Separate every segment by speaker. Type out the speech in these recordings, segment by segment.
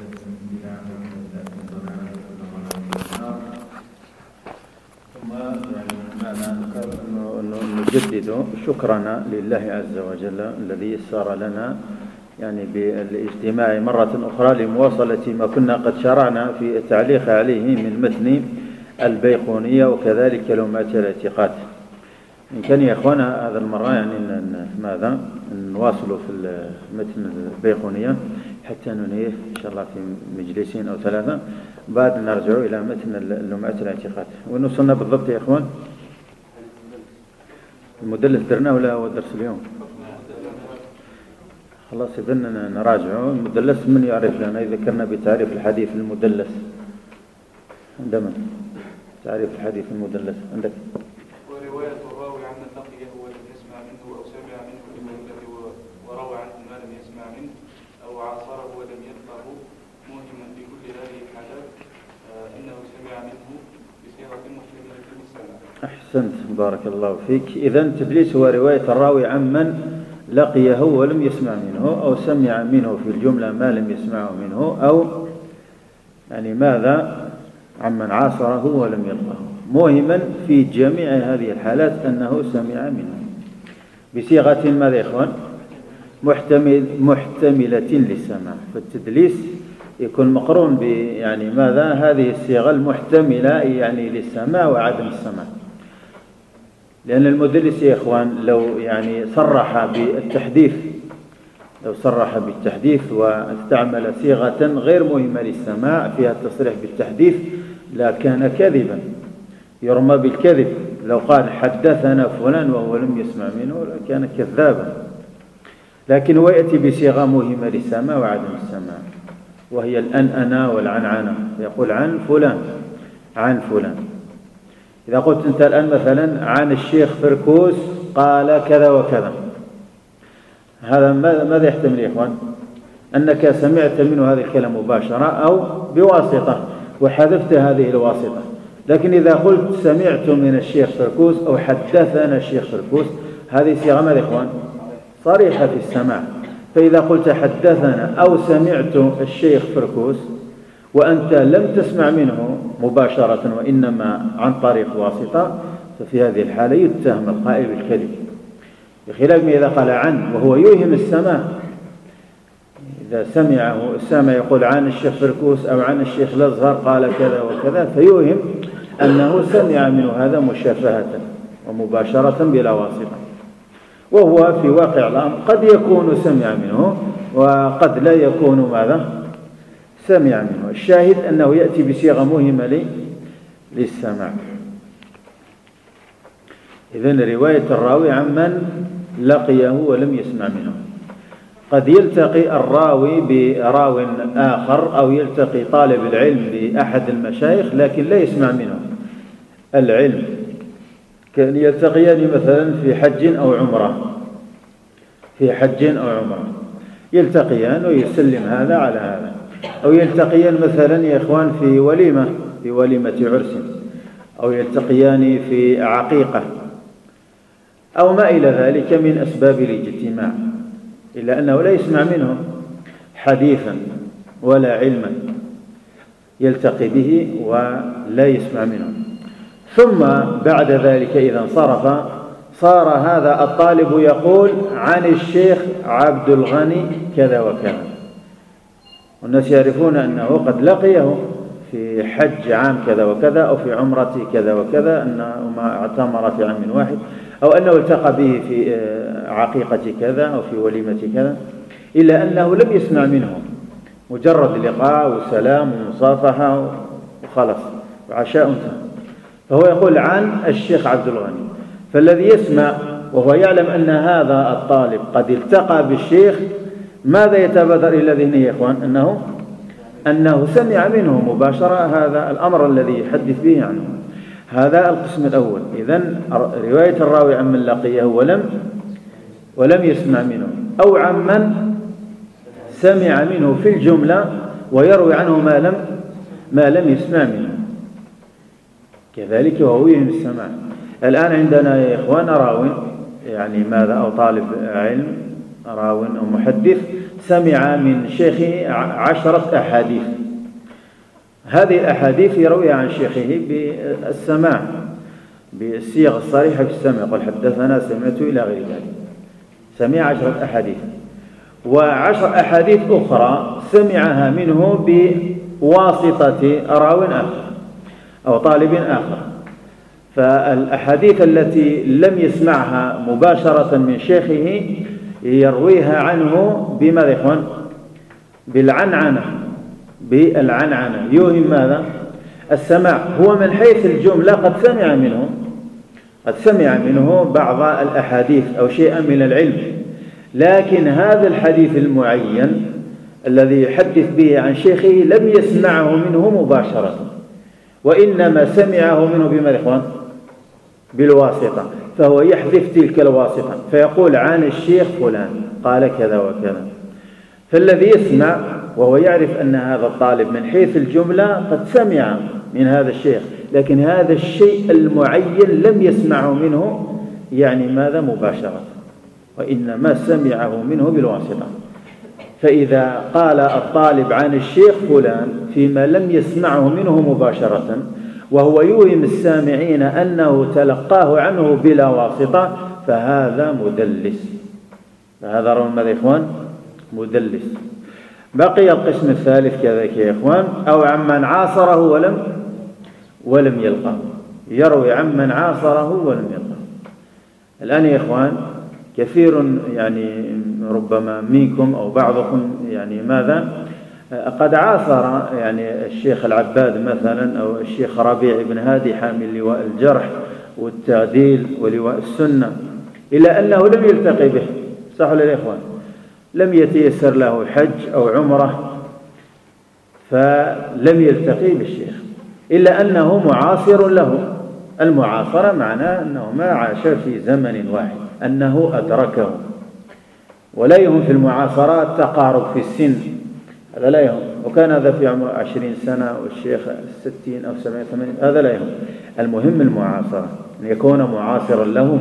Speaker 1: نجدد شكرنا لله عز وجل الذي يسر لنا يعني بالاجتماع مرة أخرى لمواصلة ما كنا قد شرعنا في التعليق عليه من متن البيقونية وكذلك لمعة الاعتقاد. إن كان يا إخوانا هذا المرة يعني ماذا نواصل في متن البيقونية حتى ننهيه إن شاء الله في مجلسين أو ثلاثة، بعد نرجع إلى متن لمعة الاعتقاد. ونوصلنا بالضبط يا إخوان؟ المدلس درناه ولا هو درس اليوم؟ خلاص إذن نراجعه. المدلس من يعرف لنا؟ إذا ذكرنا بتعريف الحديث المدلس عند من؟ تعريف الحديث المدلس عندك؟
Speaker 2: ورواية الراوي عن لقيه ولم يسمع منه أو سمع منه بالمدة وروى عنه ما لم يسمع منه أو عاصره ولم يلقه موهما في كل هذه الحالات إنه سمع منه بصيغة محتملة للسمع.
Speaker 1: أحسنت بارك الله فيك. إذن تدليس هو رواية الراوي عمن لقيه ولم يسمع منه أو سمع منه في الجملة ما لم يسمعه منه، أو يعني ماذا عمن عاصره ولم يلقه، موهما في جميع هذه الحالات أنه سمع منه بصيغة ماذا يا إخوان؟ محتملة للسماع. فالتدليس يكون مقرون يعني ماذا هذه الصيغة المحتملة يعني للسماع وعدم السماع. لأن المدلس يا إخوان لو يعني صرح بالتحديث واستعمل صيغة غير مهمة للسماع فيها التصريح بالتحديث لا كان كذبا يرمى بالكذب. لو قال حدثنا فلان وهو لم يسمع منه كان كذابا. لكن هو يأتي بصيغة مهمة للسماع وعدم السماع، وهي الأنأنة والعنعنة. يقول عن فلان. إذا قلت أنت الآن مثلا عن الشيخ فركوس قال كذا وكذا، هذا ماذا يحتمل يا إخوان؟ أنك سمعت منه هذا الكلام مباشرة أو بواسطة وحذفت هذه الواسطة. لكن إذا قلت سمعت من الشيخ فركوس أو حدثنا الشيخ فركوس، هذه صيغة ماذا يا إخوان؟ صريحة في السماع. فإذا قلت حدثنا أو سمعت الشيخ فركوس وأنت لم تسمع منه مباشرة وإنما عن طريق واسطة، ففي هذه الحالة يتهم القائل بالكذب، بخلاف ما إذا قال عن وهو يوهم السماع. إذا سمع يقول عن الشيخ فركوس أو عن الشيخ الأزهر قال كذا وكذا، فيوهم أنه سمع منه هذا مشافهة ومباشرة بلا واسطة، وهو في واقع الأمر قد يكون سمع منه وقد لا يكون ماذا سمع منه. الشاهد أنه يأتي بصيغة مهمة للسماع. إذن رواية الراوي عمن لقيه ولم يسمع منه. قد يلتقي الراوي براو آخر أو يلتقي طالب العلم بأحد المشايخ لكن لا يسمع منه العلم، كان يلتقيان مثلا في حج أو عمرة، يلتقيان ويسلم هذا على هذا، أو يلتقيان مثلا يا إخوان في وليمة عرس، أو يلتقيان في عقيقة أو ما إلى ذلك من أسباب الاجتماع، إلا أنه لا يسمع منه حديثا ولا علما، يلتقي به ولا يسمع منه. ثم بعد ذلك إذا انصرف صار هذا الطالب يقول عن الشيخ عبد الغني كذا وكذا، والناس يعرفون أنه قد لقيه في حج عام كذا وكذا أو في عمرة كذا وكذا، أنه ما اعتمر في عام واحد، أو أنه التقى به في عقيقة كذا أو في وليمة كذا، إلا أنه لم يسمع منه، مجرد لقاء وسلام ومصافحة وخلص وعشاء انتهى. فهو يقول عن الشيخ عبد الغني، فالذي يسمع وهو يعلم أن هذا الطالب قد التقى بالشيخ ماذا يتبادر إلى ذهنه يا إخوان؟ أنه سمع منه مباشرة هذا الأمر الذي يحدث به عنه. هذا القسم الأول. إذن رواية الراوي عمن لقيه ولم يسمع منه، أو عمن سمع منه في الجملة ويروي عنه ما لم يسمع منه، كذلك وهو يهم السماع. الآن عندنا يا إخوان راوي يعني ماذا أو طالب علم راو أو محدث سمع من شيخه 10 أحاديث. هذه الأحاديث يرويها عن شيخه بالسماع بالصيغ الصريحة في السماع، قال حدثنا سمعت إلى غير ذلك. سمع 10 أحاديث، و10 أحاديث أخرى سمعها منه بواسطة راو آخر أو طالب آخر. فالأحاديث التي لم يسمعها مباشرة من شيخه يرويها عنه بماذا يا إخوان؟ بالعنعنة. يوهم ماذا؟ السماع. هو من حيث الجملة قد سمع منه بعض الأحاديث أو شيئا من العلم، لكن هذا الحديث المعين الذي يحدث به عن شيخه لم يسمعه منه مباشرة، وإنما سمعه منه بماذا يا إخوان؟ بالواسطة. فهو يحذف تلك الواسطة فيقول عن الشيخ فلان قال كذا وكذا. فالذي يسمع وهو يعرف أن هذا الطالب من حيث الجملة قد سمع من هذا الشيخ، لكن هذا الشيء المعين لم يسمعه منه يعني ماذا مباشرة، وإنما سمعه منه بالواسطة. فإذا قال الطالب عن الشيخ فلان فيما لم يسمعه منه مباشرة وهو يوهم السامعين أنه تلقاه عنه بلا واسطة فهذا مدلس. فهذا روى ماذا يا إخوان؟ مدلس. بقي القسم الثالث كذلك يا إخوان، أو عمن عاصره ولم يلقه. يروي عمن عاصره ولم يلقه. الآن يا إخوان كثير يعني ربما منكم أو بعضكم يعني ماذا قد عاصر يعني الشيخ العباد مثلا أو الشيخ ربيع بن هادي حامل لواء الجرح والتعديل ولواء السنة، إلا أنه لم يلتقي به. صح ولا يا إخوان؟ لم يتيسر له حج أو عمره فلم يلتقي بالشيخ، إلا أنه معاصر له. المعاصرة معناه أنه ما عاش في زمن واحد، أنه أدركه. ولا يهم في المعاصرات تقارب في السن، هذا لا يهم. وكان هذا في عمر 20 سنة والشيخ 60 أو 70 80، هذا لا يهم. المهم المعاصرة، أن يكون معاصرا له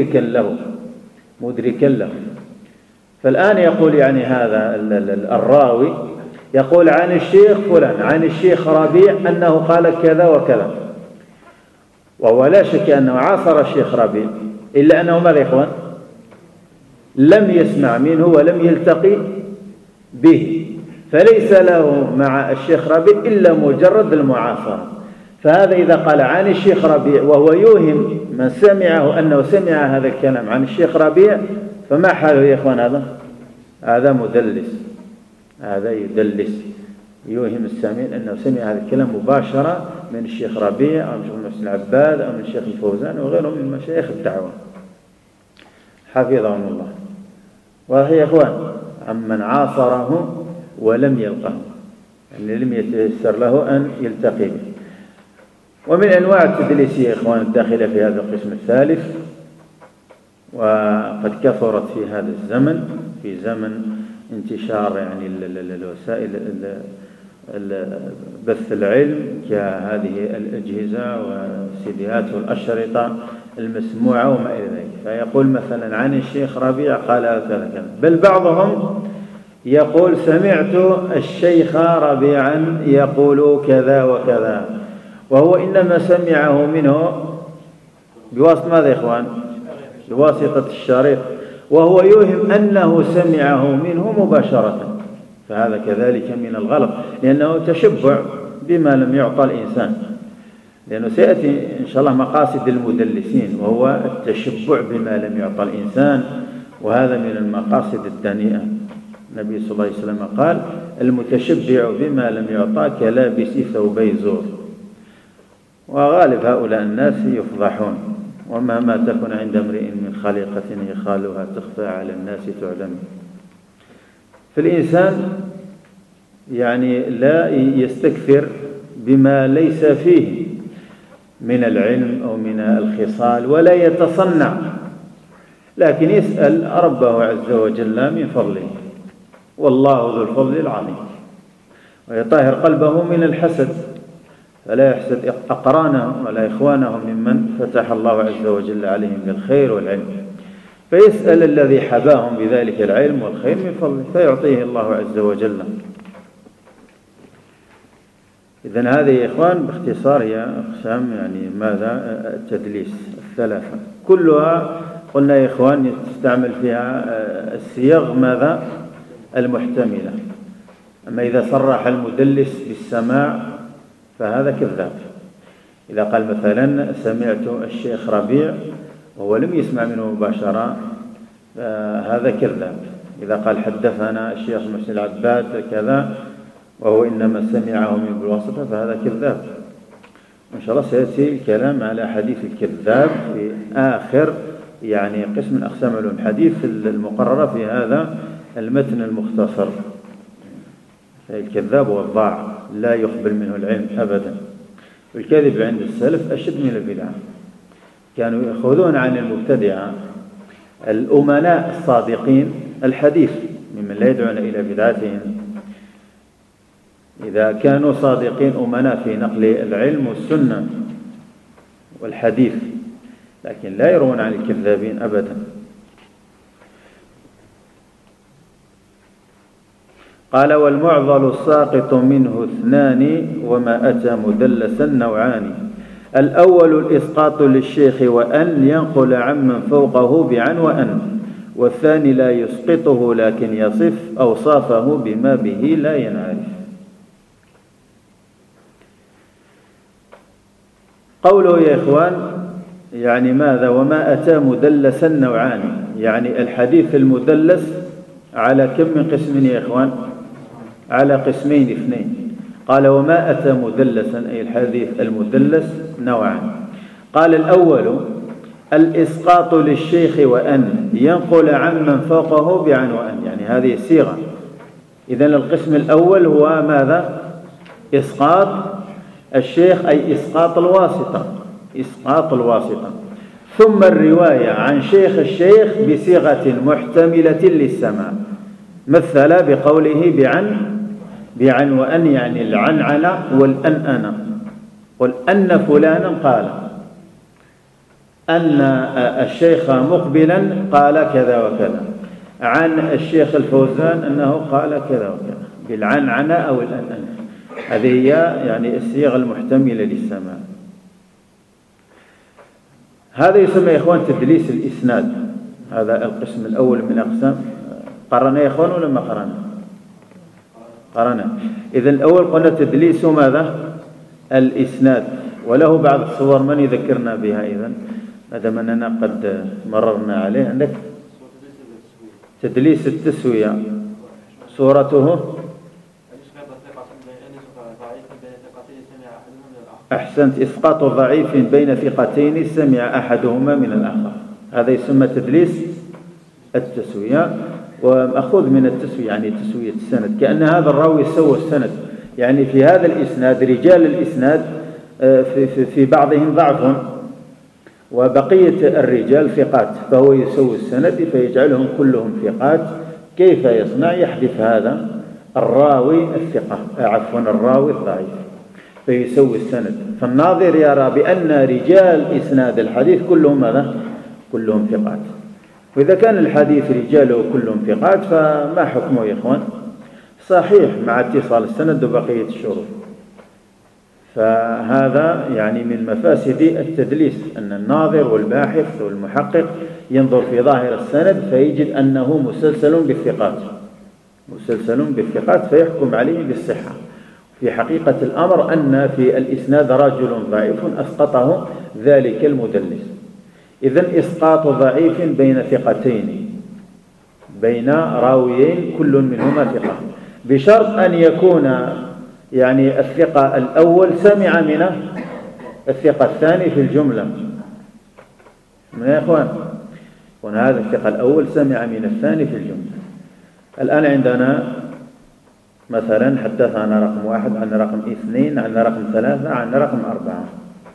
Speaker 1: مدركا له. فالآن يقول يعني هذا الراوي يقول عن الشيخ فلان عن الشيخ ربيع أنه قال كذا وكذا، وهو لا شك أنه عاصر الشيخ ربيع، إلا أنه ماذا يا إخوان؟ لم يسمع منه ولم يلتقي به، فليس له مع الشيخ ربيع إلا مجرد المعاصرة. فهذا إذا قال عن الشيخ ربيع وهو يوهم من سمعه أنه سمع هذا الكلام عن الشيخ ربيع، فما حاله يا إخوان؟ هذا مدلس، هذا يدلس، يوهم السامعين أنه سمع هذا الكلام مباشرة من الشيخ ربيع أو من الشيخ محسن العباد أو من الشيخ الفوزان وغيرهم من مشايخ الدعوة حفظهم الله. وهي يا إخوان عمن عاصره ولم يلقه، يعني لم يتيسر له أن يلتقي به. ومن أنواع التدليس يا إخوان الداخلة في هذا القسم الثالث، وقد كثرت في هذا الزمن، في زمن انتشار يعني الوسائل بث العلم كهذه الأجهزة والسيديات والأشرطة المسموعة وما إلى ذلك. فيقول مثلا عن الشيخ ربيع قال كذا كذا، بل بعضهم يقول سمعت الشيخ ربيعا يقول كذا وكذا، وهو إنما سمعه منه بواسطة ماذا يا إخوان؟ بواسطة الشريط، وهو يوهم أنه سمعه منه مباشرة. فهذا كذلك من الغلط، لأنه تشبع بما لم يعطى الإنسان، لأنه سيأتي إن شاء الله مقاصد المدلسين، وهو التشبع بما لم يعطى الإنسان، وهذا من المقاصد الدنيئة. النبي صلى الله عليه وسلم قال المتشبع بما لم يعطى كلابس ثوبي زور. وغالب هؤلاء الناس يفضحون، ومهما تكن عند امرئ من خليقة يخالها تخفى على الناس تعلم. فالإنسان يعني لا يستكثر بما ليس فيه من العلم أو من الخصال، ولا يتصنع، لكن يسأل ربه عز وجل من فضله، والله ذو الفضل العظيم، ويطهر قلبه من الحسد، فلا يحسد أقرانه ولا إخوانه ممن فتح الله عز وجل عليهم بالخير والعلم. فيسأل الذي حباهم بذلك العلم والخير من فضله فيعطيه الله عز وجل. إذن هذه يا إخوان باختصار هي أقسام يعني ماذا التدليس الثلاثة كلها قلنا يا إخوان يستعمل فيها الصيغ ماذا المحتملة. أما إذا صرح المدلس بالسماع فهذا كذاب. إذا قال مثلا سمعت الشيخ ربيع وهو لم يسمع منه مباشرة هذا كذاب. إذا قال حدثنا الشيخ محسن العباد كذا وهو إنما سمعه من بالواسطة فهذا كذاب. إن شاء الله سيأتي الكلام على حديث الكذاب في آخر يعني قسم من أقسام علوم الحديث المقررة في هذا المتن المختصر. الكذاب والضاع لا يقبل منه العلم أبدا. والكذب عند السلف أشد من البدعة. كانوا يأخذون عن المبتدعة الأمناء الصادقين الحديث ممن لا يدعون إلى بدعتهم. إذا كانوا صادقين أمناء في نقل العلم والسنة والحديث لكن لا يرون عن الكذابين أبدا. قال والمعضل الساقط منه اثنان وما أتى مدلسا نوعان. الأول الإسقاط للشيخ وأن ينقل عمن فوقه بعن وأن، والثاني لا يسقطه لكن يصف أوصافه بما به لا ينعرف. قوله يا إخوان يعني ماذا وما أتى مدلسا نوعان، يعني الحديث المدلس على كم من قسم يا إخوان؟ على قسمين اثنين. قال وما أتى مدلسا أي الحديث المدلس نوعان. قال الأول الإسقاط للشيخ وأن ينقل عمن فوقه بعن وأن، يعني هذه الصيغة. إذن القسم الأول هو ماذا؟ إسقاط الشيخ أي إسقاط الواسطة، إسقاط الواسطة. ثم الرواية عن شيخ الشيخ بصيغة محتملة للسماع، مثل بقوله بعن وأن، يعني العنعنة والأنأنة. قل أن فلانا قال، أن الشيخ مقبلا قال كذا وكذا، عن الشيخ الفوزان أنه قال كذا وكذا، بالعنعنة أو الأنأنة. هذه هي يعني الصيغة المحتملة للسماع. هذا يسمى يا إخوان تدليس الإسناد. هذا القسم الأول من أقسام. قرنا يا إخوان ولا ما قرنا؟ قرنا. إذن الأول قلنا تدليس ماذا؟ الإسناد، وله بعض الصور من يذكرنا بها. إذن هذا أننا قد مررنا عليه. عندك تدليس التسوية صورته أحسنت، إسقاط ضعيف بين ثقتين سمع أحدهما من الآخر، هذا يسمى تدليس التسوية. ومأخوذ من التسوية يعني تسوية السند، كأن هذا الراوي سوى السند، يعني في هذا الإسناد رجال الإسناد في بعضهم ضعف وبقية الرجال ثقات، فهو يسوي السند فيجعلهم كلهم ثقات. كيف يصنع؟ يحذف هذا الراوي الثقة الراوي الضعيف فيسوي السند. فالناظر يرى بأن رجال إسناد الحديث كلهم ماذا؟ كلهم ثقات. وإذا كان الحديث رجاله كلهم ثقات فما حكمه يا إخوان؟ صحيح مع اتصال السند وبقية الشروط. فهذا يعني من مفاسد التدليس، أن الناظر والباحث والمحقق ينظر في ظاهر السند فيجد أنه مسلسل بالثقات فيحكم عليه بالصحة. في حقيقة الأمر أن في الإسناد رجل ضعيف أسقطه ذلك المدلس. إذن إسقاط ضعيف بين ثقتين، بين راويين كل منهما ثقة، بشرط أن يكون يعني الثقة الأول سمع من الثقة الثاني في الجملة. من يا إخوان؟ هذا الثقة الأول سمع من الثاني في الجملة. الآن عندنا مثلا حدث عن رقم 1، عن رقم 2، عن رقم 3، عن رقم 4.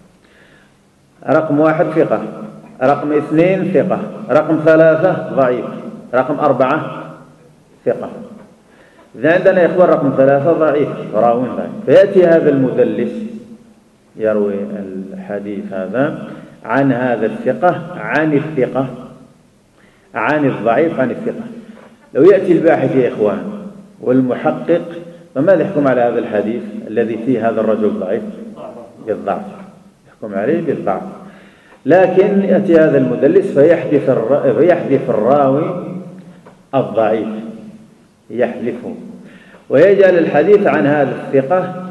Speaker 1: رقم 1 ثقة، رقم 2 ثقة، رقم 3 ضعيف، رقم 4 ثقة. إذا عندنا يا إخوان رقم 3 ضعيف، راوي ضعيف، فيأتي هذا المدلس يروي الحديث هذا عن هذا الثقة عن الثقة عن الضعيف عن الثقة. لو يأتي الباحث يا إخوان والمحقق فماذا يحكم على هذا الحديث الذي فيه هذا الرجل ضعيف؟ بالضعف، يحكم عليه بالضعف. لكن يأتي هذا المدلس فيحذف الراوي الضعيف، يحذفه ويجعل الحديث عن هذا الثقة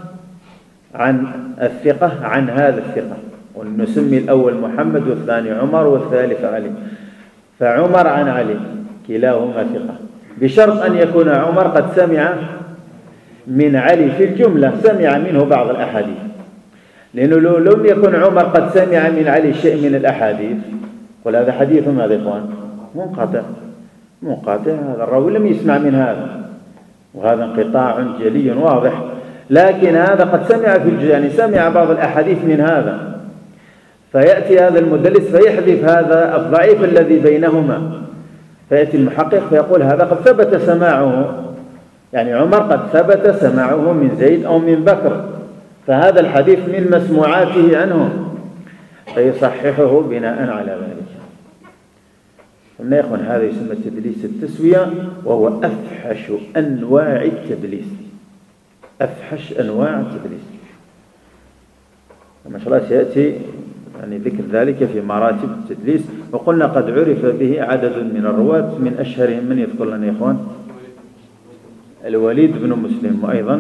Speaker 1: عن هذا الثقة، ونسمي الأول محمد والثاني عمر والثالث علي، فعمر عن علي كلاهما ثقة، بشرط أن يكون عمر قد سمع من علي في الجملة، سمع منه بعض الأحاديث، لأنه لو لم يكن عمر قد سمع من علي شيء من الأحاديث قل هذا حديث ماذا يا إخوان؟ منقطع، هذا الراوي لم يسمع من هذا، وهذا انقطاع جلي واضح. لكن هذا قد سمع في الجملة، يعني سمع بعض الأحاديث من هذا، فيأتي هذا المدلس فيحذف هذا الضعيف الذي بينهما، فيأتي المحقق فيقول هذا قد ثبت سماعه، يعني عمر قد ثبت سماعه من زيد أو من بكر، فهذا الحديث من مسموعاته عنه، فيصححه بناء على ذلك. قلنا يا إخوان هذا يسمى تدليس التسوية، وهو أفحش أنواع التدليس، أفحش أنواع التدليس، ما شاء الله سيأتي يعني ذكر ذلك في مراتب التدليس. وقلنا قد عرف به عدد من الرواة، من أشهرهم من يذكر لنا يا إخوان؟ الوليد بن مسلم، وأيضا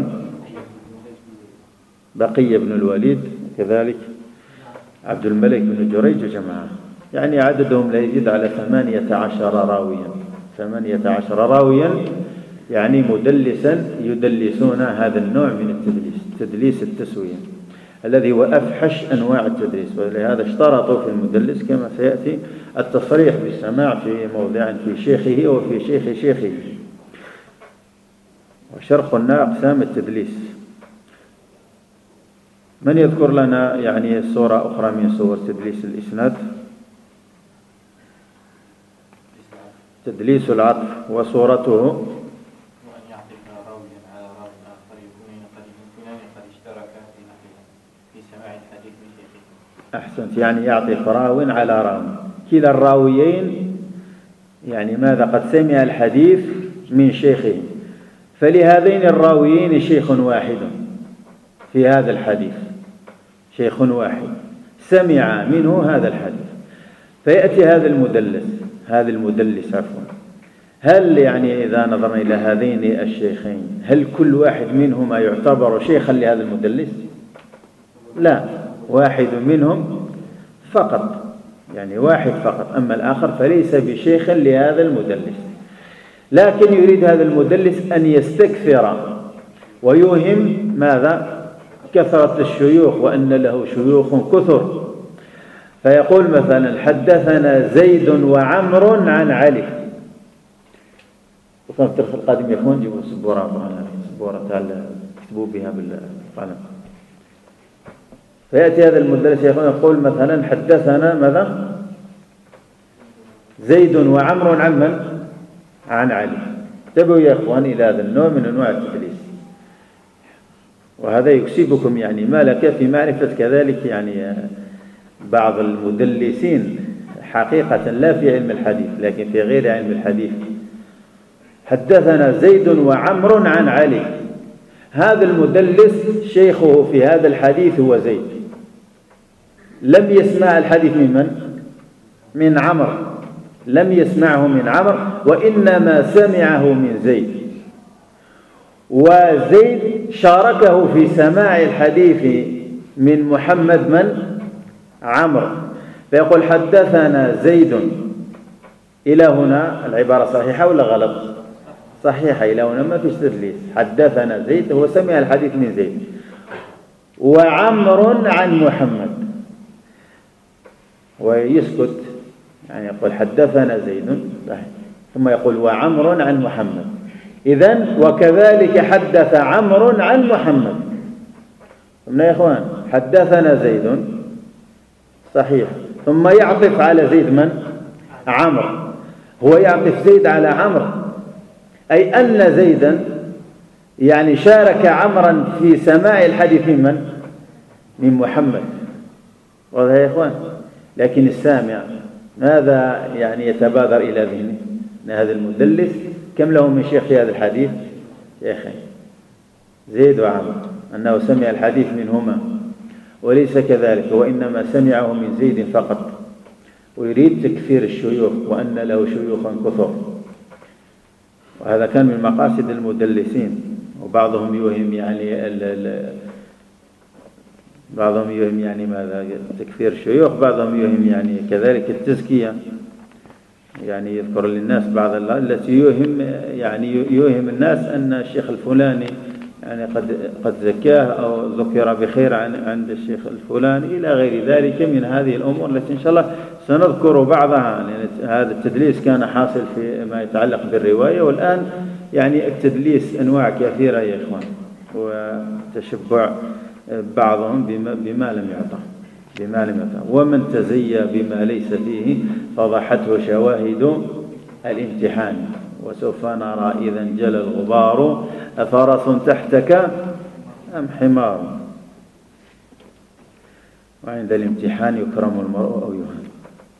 Speaker 1: بقية بن الوليد، كذلك عبد الملك بن جريج وجماعة، يعني عددهم لا يزيد على 18 راويا، 18 راويا، يعني مدلسا يدلسون هذا النوع من التدليس، تدليس التسوية الذي هو أفحش أنواع التدليس. ولهذا اشترطوا في المدلس كما سيأتي التصريح بالسماع في موضع في شيخه وفي شيخ شيخه. وشرح لنا أقسام التدليس. من يذكر لنا يعني صورة أخرى من صور تدليس الإسناد؟ تدليس العطف وصورته أحسنت، يعني يعطف راو على راو، كلا الراويين يعني ماذا قد سمع الحديث من شيخه، فلهذين الراويين شيخ واحد في هذا الحديث، شيخ واحد سمع منه هذا الحديث، فيأتي هذا المدلس عفوا، هل يعني إذا نظرنا إلى هذين الشيخين هل كل واحد منهما يعتبر شيخا لهذا المدلس؟ لا، واحد منهم فقط، يعني واحد فقط، أما الآخر فليس بشيخ لهذا المدلس. لكن يريد هذا المدلس أن يستكثر ويوهم ماذا؟ كثرة الشيوخ، وأن له شيوخ كثر، فيقول مثلا حدثنا زيد وعمر عن علي، وفي الدرس القادم يكون جيبوا سبورة تعالى اكتبوا بها بالقلم. فيأتي هذا المدرس يقول مثلا حدثنا ماذا؟ زيد وعمر عن من؟ عن علي. انتبهوا يا إخوان إلى هذا النوع من أنواع التدليس، وهذا يكسبكم يعني مالك في معرفة كذلك يعني بعض المدلسين حقيقة لا في علم الحديث لكن في غير علم الحديث. حدثنا زيد وعمر عن علي، هذا المدلس شيخه في هذا الحديث هو زيد، لم يسمع الحديث من من؟ من عمر، لم يسمعه من عمر، وإنما سمعه من زيد، وزيد شاركه في سماع الحديث من محمد من؟ عمرو، فيقول حدثنا زيد. إلى هنا العبارة صحيحة ولا غلط؟ صحيحة، إلى هنا ما فيش تدليس، حدثنا زيد، هو سمع الحديث من زيد، وعمر عن محمد، ويسكت يعني يقول حدثنا زيد ثم يقول وعمر عن محمد، إذن وكذلك حدث عمر عن محمد. قلنا يا إخوان حدثنا زيد صحيح، ثم يعطف على زيد من؟ عمرو، هو يعطف زيد على عمرو، أي أن زيدا يعني شارك عمرا في سماع الحديث من محمد. واضح يا إخوان؟ لكن السامع ماذا يعني يتبادر إلى ذهنه أن هذا المدلس كم له من شيخ في هذا الحديث؟ شيخين، زيد وعمرو، أنه سمع الحديث منهما، وليس كذلك، وإنما سمعه من زيد فقط، ويريد تكثير الشيوخ وأن له شيوخا كثر. وهذا كان من مقاصد المدلسين. وبعضهم يوهم يعني ماذا؟ تكثير الشيوخ. بعضهم يوهم يعني كذلك التزكية، يعني يذكر للناس بعض التي يوهم الناس أن الشيخ الفلاني يعني قد زكاه أو ذكر بخير عند الشيخ الفلاني إلى غير ذلك من هذه الأمور التي إن شاء الله سنذكر بعضها. لأن هذا التدليس كان حاصل في ما يتعلق بالرواية، والآن يعني التدليس أنواع كثيرة يا إخوان، وتشبع بعضهم بما لم يعطى. ومن تزيى بما ليس فيه فضحته شواهد الامتحان، وسوف نرى إذا انجلى الغبار أفرس تحتك أم حمار، وعند الامتحان يكرم المرء أو يهان.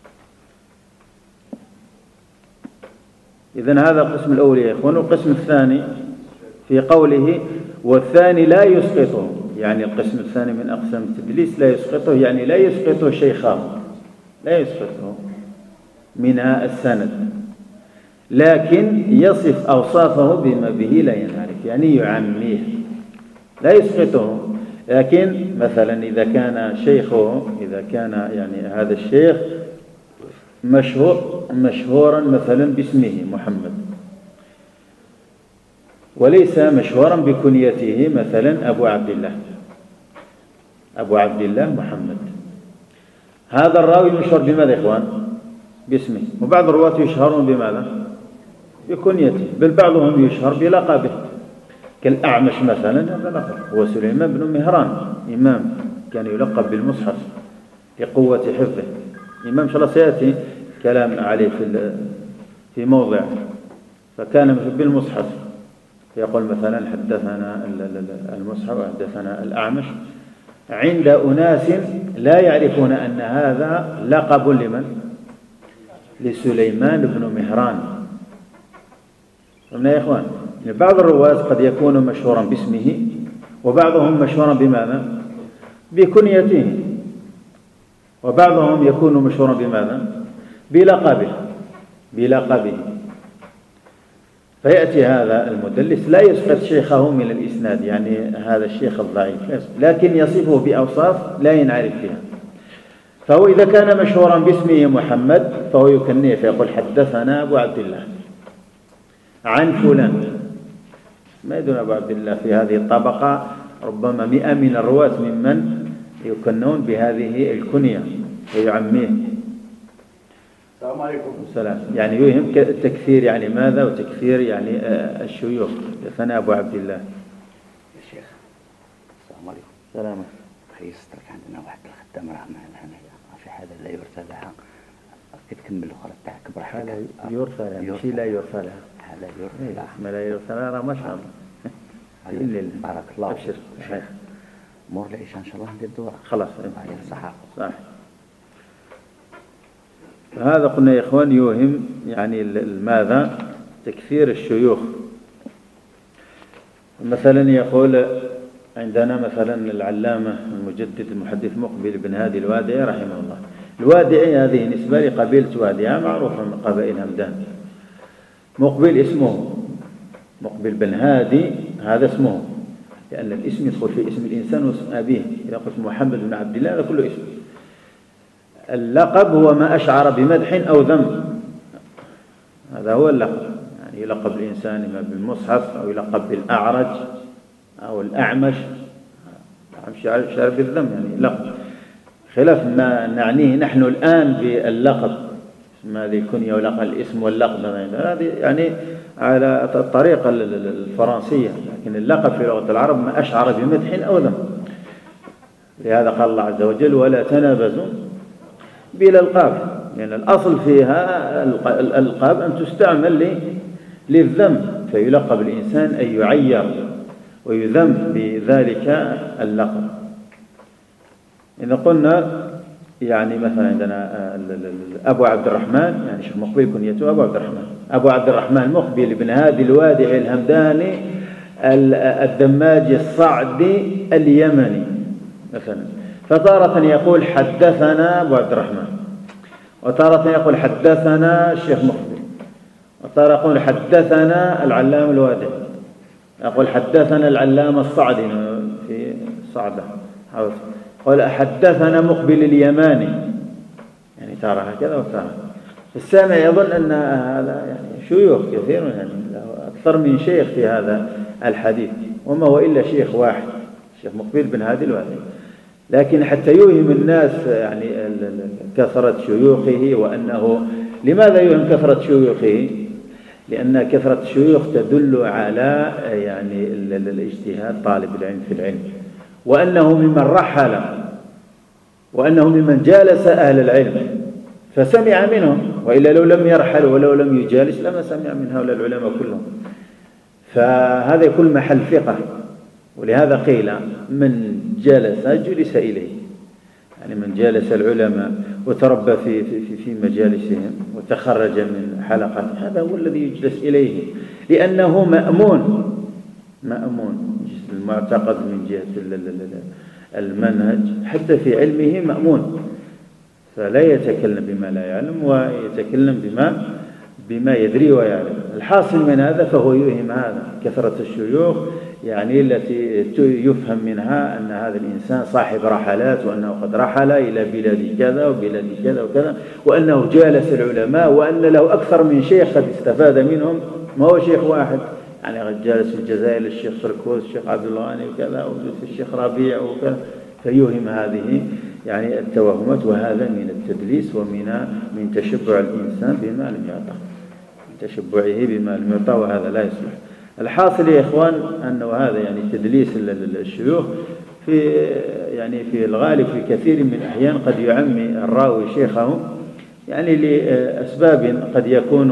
Speaker 1: إذن هذا القسم الأول يا إخوان. والقسم الثاني في قوله والثاني لا يسقطه، يعني القسم الثاني من أقسام التدليس لا يسقطه، يعني لا يسقطه شيخه، لا يسقطه من السند، لكن يصف أوصافه بما به لا ينعرف، يعني يعميه، لا يسقطه. لكن مثلا إذا كان شيخه، إذا كان يعني هذا الشيخ مشهورا مثلا باسمه محمد، وليس مشهورا بكنيته مثلا أبو عبد الله محمد، هذا الراوي مشهور بماذا يا إخوان؟ باسمه. وبعض الرواة يشهرون بماذا؟ بكنيته، بل بعضهم يشهر بلقبه، كالأعمش مثلا، هذا لقب، هو سليمان بن مهران، إمام كان يلقب بالمصحف لقوة حفظه، إمام إن شاء الله سيأتي كلام عليه في موضع. فكان بالمصحف يقول مثلا حدثنا المصحف وحدثنا الأعمش، عند أناس لا يعرفون أن هذا لقب لمن؟ لسليمان بن مهران. فهمنا يا إخوان؟ بعض الرواة قد يكون مشهورا باسمه، وبعضهم مشهورا بماذا؟ بكنيته، وبعضهم يكون مشهورا بماذا؟ بلقبه. فيأتي هذا المدلس لا يسقط شيخه من الإسناد، يعني هذا الشيخ الضعيف، لكن يصفه بأوصاف لا ينعرف فيها. فهو إذا كان مشهورا باسمه محمد فهو يكنيه فيقول حدثنا أبو عبد الله عن فلان، ما يدون أبو عبد الله في هذه الطبقة ربما 100 من الرواة ممن يكنون بهذه الكنية ويعميه.
Speaker 3: السلام عليكم.
Speaker 1: السلام. يعني يهم تكثير يعني ماذا؟ وتكثير يعني الشيوخ. حدثنا أبو عبد الله.
Speaker 3: يا شيخ السلام عليكم.
Speaker 1: سلام.
Speaker 3: يسترك عندنا واحد الخدام راه معنا في حاجة لا يرثى لها، كتكمل الأخرى تاعك براحتك.
Speaker 1: حالة يرثى لها ماشي لا يرثى لها.
Speaker 3: حالة يرثى لها.
Speaker 1: ما لا يرثى لها راه ما شاء الله.
Speaker 3: بارك الله.
Speaker 1: أبشر.
Speaker 3: مور العشاء إن شاء الله ندير دورة.
Speaker 1: خلاص.
Speaker 3: صح.
Speaker 1: هذا قلنا يا إخوان يوهم يعني ماذا؟ تكثير الشيوخ. مثلا يقول عندنا مثلا العلامة المجدد المحدث مقبل بن هادي الوادعي رحمه الله. الوادعي هذه نسبة لقبيلة وادعة معروفة من قبائل همدان. مقبل اسمه مقبل بن هادي، هذا اسمه، لأن الاسم يدخل في اسم الإنسان واسم أبيه. إذا قلت محمد بن عبد الله هذا كله اسم. اللقب هو ما أشعر بمدح أو ذم، هذا هو اللقب. يعني يلقب الإنسان إما بالمصحف أو يلقب بالأعرج أو الأعمش، شعر بالذم يعني لقب، خلاف ما نعنيه نحن الآن باللقب، ما هذه الكنية ولقب الاسم واللقب، هذه يعني على الطريقة الفرنسية، لكن اللقب في لغة العرب ما أشعر بمدح أو ذم. لهذا قال الله عز وجل ولا تنابزوا بالألقاب، لأن الأصل فيها الألقاب أن تستعمل للذم، فيلقب الإنسان أن يعير ويذم بذلك اللقب. إذا قلنا يعني مثلا عندنا أبو عبد الرحمن، يعني شيخ مقبل كنيته أبو عبد الرحمن، أبو عبد الرحمن مقبل بن هادي الوادعي الهمداني الدماجي الصعدي اليمني مثلا. فتارة يقول حدثنا أبو عبد الرحمن، وتارة يقول حدثنا الشيخ مقبل، وتارة يقول حدثنا العلام الوادعي، يقول حدثنا العلام الصعدي في صعدة، قال حدثنا مقبل اليماني، يعني ترى هكذا وترى. السامع يظن أن هذا يعني شيوخ كثير، يعني أكثر من شيخ في هذا الحديث، وما هو إلا شيخ واحد، الشيخ مقبل بن هادي الوادعي. لكن حتى يوهم الناس يعني كثرة شيوخه، وأنه لماذا يوهم كثرة شيوخه؟ لأن كثرة الشيوخ تدل على يعني الاجتهاد طالب العلم في العلم، وأنه ممن رحل، وأنه ممن جالس أهل العلم فسمع منهم، وإلا لو لم يرحل ولو لم يجالس لما سمع من هؤلاء العلماء كلهم. فهذا يكون محل ثقة، ولهذا قيل من جلس إليه، يعني من جالس العلماء وتربى في مجالسهم وتخرج من حلقات، هذا هو الذي يجلس إليه، لأنه مأمون المعتقد من جهة المنهج، حتى في علمه مأمون، فلا يتكلم بما لا يعلم ويتكلم بما يدري ويعلم. الحاصل من هذا فهو يوهم هذا كثرة الشيوخ، يعني التي يفهم منها أن هذا الإنسان صاحب رحلات، وأنه قد رحل إلى بلاد كذا وبلاد كذا وكذا، وأنه جالس العلماء، وأن له أكثر من شيخ قد استفاد منهم، ما هو شيخ واحد، يعني قد جالس في الجزائر الشيخ سركوز، الشيخ عبد الغاني وكذا، وفي الشيخ ربيع وكذا، فيوهم هذه يعني التوهمات، وهذا من التدليس ومن تشبع الإنسان بما لم يعطى، من تشبعه بما لم يعطى، وهذا لا يصلح. الحاصل يا إخوان أنه هذا يعني تدليس الشيوخ في الغالب في كثير من الأحيان قد يعمي الراوي شيخه، يعني لأسباب قد يكون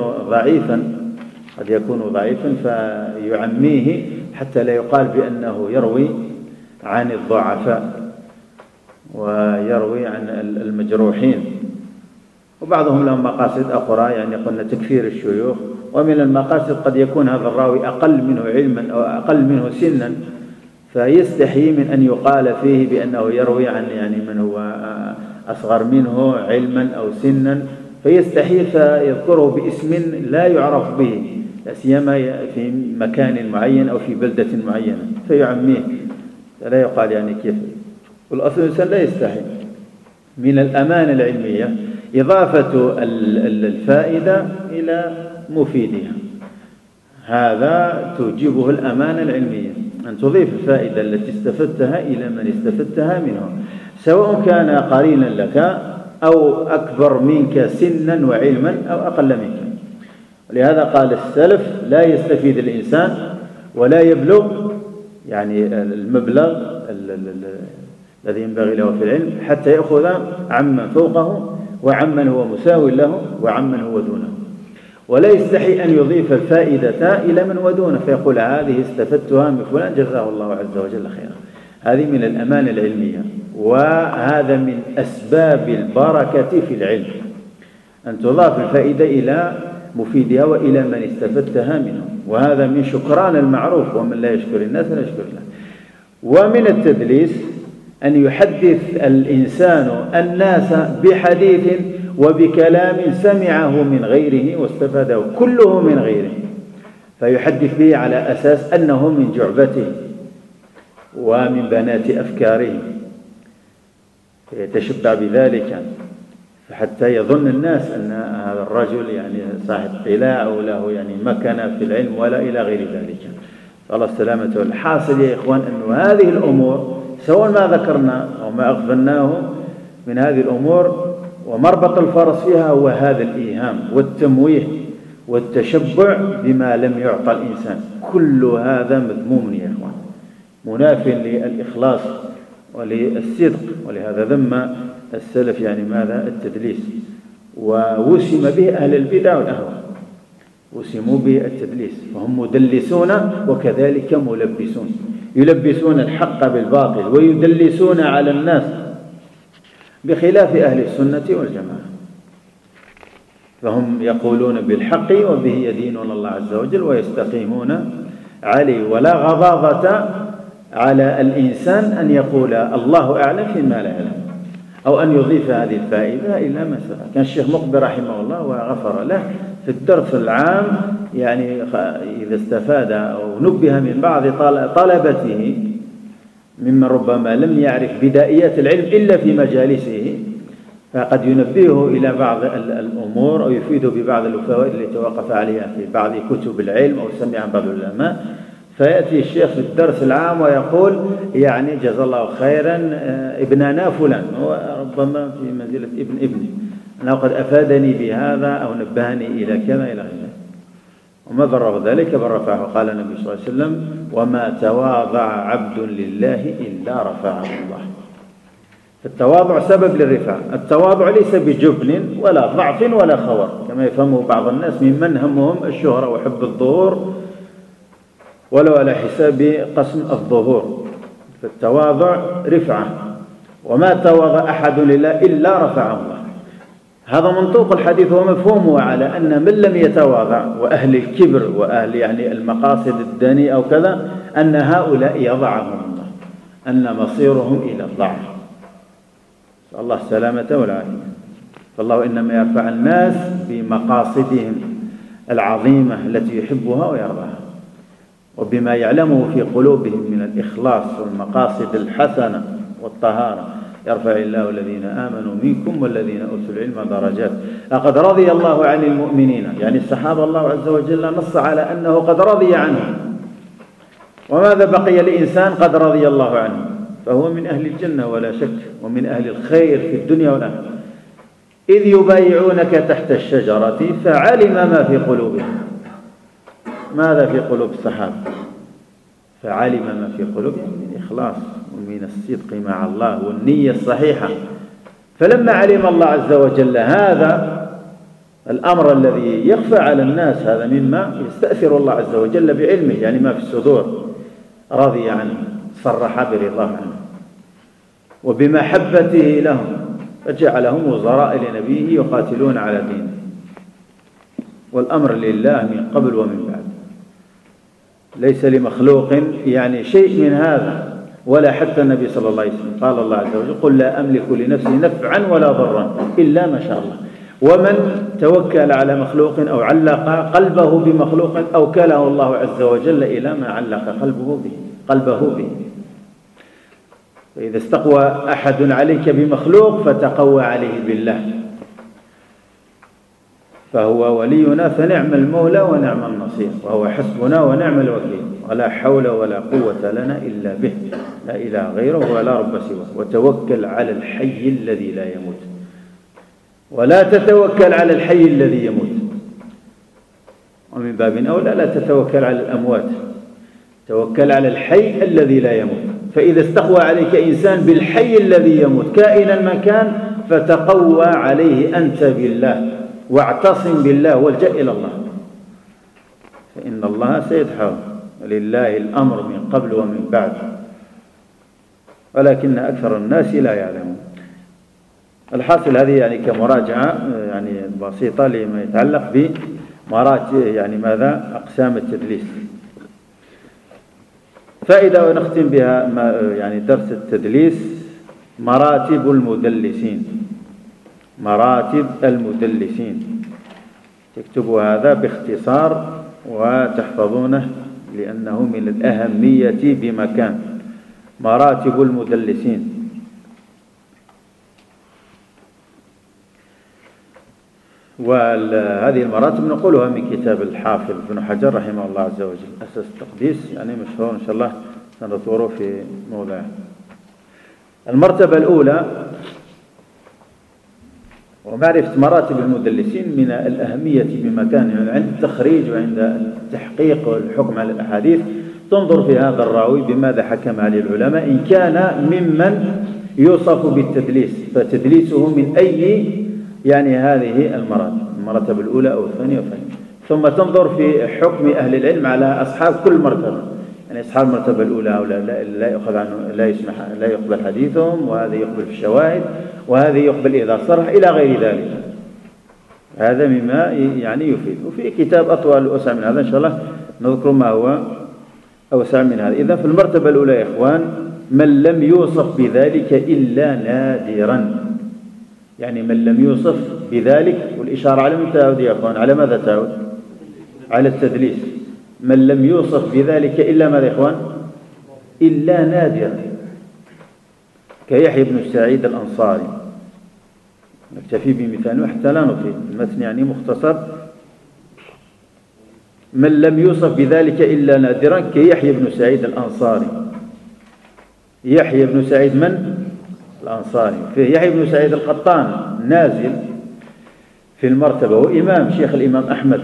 Speaker 1: ضعيفا فيعميه حتى لا يقال بأنه يروي عن الضعفاء ويروي عن المجروحين. وبعضهم لهم مقاصد أخرى، يعني قلنا تكفير الشيوخ، ومن المقاصد قد يكون هذا الراوي أقل منه علما أو أقل منه سنا، فيستحي من أن يقال فيه بأنه يروي عن يعني من هو أصغر منه علما أو سنا، فيستحي فيذكره باسم لا يعرف به، لا سيما في مكان معين أو في بلدة معينة فيعميه، فلا يقال يعني كيف. والأصل الإنسان لا يستحي. من الأمانة العلمية إضافة الفائدة إلى مفيدها، هذا توجبه الأمانة العلمية، أن تضيف الفائدة التي استفدتها إلى من استفدتها منه، سواء كان قرينا لك أو أكبر منك سنا وعلما أو أقل منك. ولهذا قال السلف: لا يستفيد الإنسان ولا يبلغ يعني المبلغ الذي ينبغي له في العلم حتى يأخذ عمن فوقه وعمن هو مساو له وعمن هو دونه، ولا يستحي أن يضيف الفائدة إلى من هو دونه فيقول: هذه استفدتها من فلان جزاه الله عز وجل خيرا. هذه من الأمانة العلمية، وهذا من أسباب البركة في العلم، أن تضاف الفائدة إلى مفيدها وإلى من استفدتها منه، وهذا من شكران المعروف، ومن لا يشكر الناس لا يشكر الله. ومن التدليس أن يحدث الإنسان الناس بحديث وبكلام سمعه من غيره واستفاده كله من غيره، فيحدث به على أساس أنه من جعبته ومن بنات أفكاره، فيتشبع بذلك، فحتى يظن الناس أن هذا الرجل يعني صاحب قلاع أو له يعني مكانة في العلم ولا إلى غير ذلك. فالله السلامة والحاصل يا إخوان أن هذه الأمور سواء ما ذكرنا أو ما أغفلناه من هذه الأمور، ومربط الفرس فيها هو هذا الإيهام والتمويه والتشبع بما لم يعطى الإنسان. كل هذا مذموم يا إخوان، مناف للإخلاص وللصدق، ولهذا ذم السلف يعني ماذا؟ التدليس، ووسم به أهل البدع والأهواء، وسموا به التدليس، فهم مدلسون وكذلك ملبسون، يلبسون الحق بالباطل ويدلسون على الناس بخلاف أهل السنة والجماعة، فهم يقولون بالحق وبه يدينون الله عز وجل ويستقيمون عليه، ولا غضاضة على الإنسان أن يقول الله أعلم فيما لا يعلم، أو أن يضيف هذه الفائدة إلى ما سبق. كان الشيخ مقبل رحمه الله وغفر له في الدرس العام يعني إذا استفاد أو نبه من بعض طلبته ممن ربما لم يعرف بدائيات العلم إلا في مجالسه، فقد ينبهه إلى بعض الأمور أو يفيده ببعض الفوائد التي توقف عليها في بعض كتب العلم أو سمع عن بعض العلماء، فيأتي الشيخ في الدرس العام ويقول يعني جزا الله خيرا ابننا فلان، هو ربما في منزلة ابني أنه قد أفادني بهذا أو نبهني إلى كذا إلى غيره، وما ضره ذلك بل رفعه. قال النبي صلى الله عليه وسلم: وما تواضع عبد لله إلا رفعه الله. التواضع سبب للرفعة. التواضع ليس بجبن ولا ضعف ولا خور كما يفهمه بعض الناس ممن همهم الشهرة وحب الظهور ولو على حساب قسم الظهور، فالتواضع رفعة. وما تواضع أحد لله إلا رفعه الله. هذا منطوق الحديث ومفهومه على أن من لم يتواضع وأهل الكبر وأهل يعني المقاصد الدنيئة أو كذا أن هؤلاء يضعهم الله، أن مصيرهم إلى الضعف. الله السلامة والعافية. فالله إنما يرفع الناس بمقاصدهم العظيمة التي يحبها ويرضاها، وبما يعلمه في قلوبهم من الإخلاص والمقاصد الحسنة والطهارة. يرفع الله الذين آمنوا منكم والذين أوتوا العلم درجات. لقد رضي الله عن المؤمنين، يعني الصحابة الله عز وجل نص على أنه قد رضي عنهم. وماذا بقي الإنسان قد رضي الله عنه؟ فهو من أهل الجنة ولا شك، ومن أهل الخير في الدنيا والآخرة. إذ يبايعونك تحت الشجرة فعلم ما في قلوبهم. ماذا في قلوب الصحابة؟ فعلم ما في قلوبهم من إخلاص ومن الصدق مع الله والنية الصحيحة. فلما علم الله عز وجل هذا الأمر الذي يخفى على الناس، هذا مما يستأثر الله عز وجل بعلمه، يعني ما في الصدور، رضي عنه، صرح برضاه عنه وبمحبته لهم، فجعلهم وزراء لنبيه يقاتلون على دينه. والأمر لله من قبل ومن بعد، ليس لمخلوق يعني شيء من هذا، ولا حتى النبي صلى الله عليه وسلم. قال الله عز وجل: قل لا أملك لنفسي نفعا ولا ضرا إلا ما شاء الله. ومن توكل على مخلوق أو علق قلبه بمخلوق أوكله الله عز وجل إلى ما علق قلبه به. فإذا استقوى أحد عليك بمخلوق فتقوى عليه بالله، فهو ولينا فنعم المولى ونعم النصير، وهو حسبنا ونعم الوكيل، ولا حول ولا قوة لنا إلا به، لا إله غيره ولا رب سواه. وتوكل على الحي الذي لا يموت، ولا تتوكل على الحي الذي يموت. ومن باب أولى لا تتوكل على الأموات، توكل على الحي الذي لا يموت. فإذا استقوى عليك إنسان بالحي الذي يموت كائنا ما كان، فتقوى عليه أنت بالله، واعتصم بالله والجأ إلى الله، فإن الله سيدحره، ولله الأمر من قبل ومن بعد، ولكن أكثر الناس لا يعلمون. الحاصل هذه يعني كمراجعة يعني بسيطة لما يتعلق بمراتب يعني ماذا أقسام التدليس. فائدة ونختم بها يعني درس التدليس: مراتب المدلسين. مراتب المدلسين، تكتبوا هذا باختصار وتحفظونه لأنه من الأهمية بمكان. مراتب المدلسين. وهذه المراتب نقولها من كتاب الحافظ ابن حجر رحمه الله عز وجل، أساس التقديس، يعني مشهور إن شاء الله سنذكره في موضع. المرتبة الأولى ومعرفة مراتب المدلسين من الأهمية بمكان، يعني عند التخريج وعند التحقيق والحكم على الأحاديث تنظر في هذا الراوي بماذا حكم عليه العلماء، إن كان ممن يوصف بالتدليس فتدليسه من أي يعني هذه المراتب الأولى أو الثانية والثانية. ثم تنظر في حكم أهل العلم على أصحاب كل مرتبة، يعني أصحاب المرتبة الأولى لا يأخذ عنه لا يقبل حديثهم، وهذا يقبل في الشواهد، وهذه يقبل إذا صرح إلى غير ذلك. هذا مما يعني يفيد. وفي كتاب أطول وأوسع من هذا إن شاء الله نذكر ما هو أوسع من هذا. إذا في المرتبة الأولى يا إخوان من لم يوصف بذلك إلا نادرا، يعني من لم يوصف بذلك، والإشارة على من تعود يا إخوان؟ على ماذا تعود؟ على التدليس. من لم يوصف بذلك إلا ماذا يا إخوان؟ إلا نادرا، كيحيى بن سعيد الأنصاري. نكتفي بمثال وحتى لا نطيل، المتن يعني مختصر. من لم يوصف بذلك إلا نادرا كيحيى بن سعيد الأنصاري. يحيى بن سعيد من؟ الأنصاري. فيه يحيى بن سعيد القطان نازل في المرتبة، وإمام شيخ الإمام أحمد،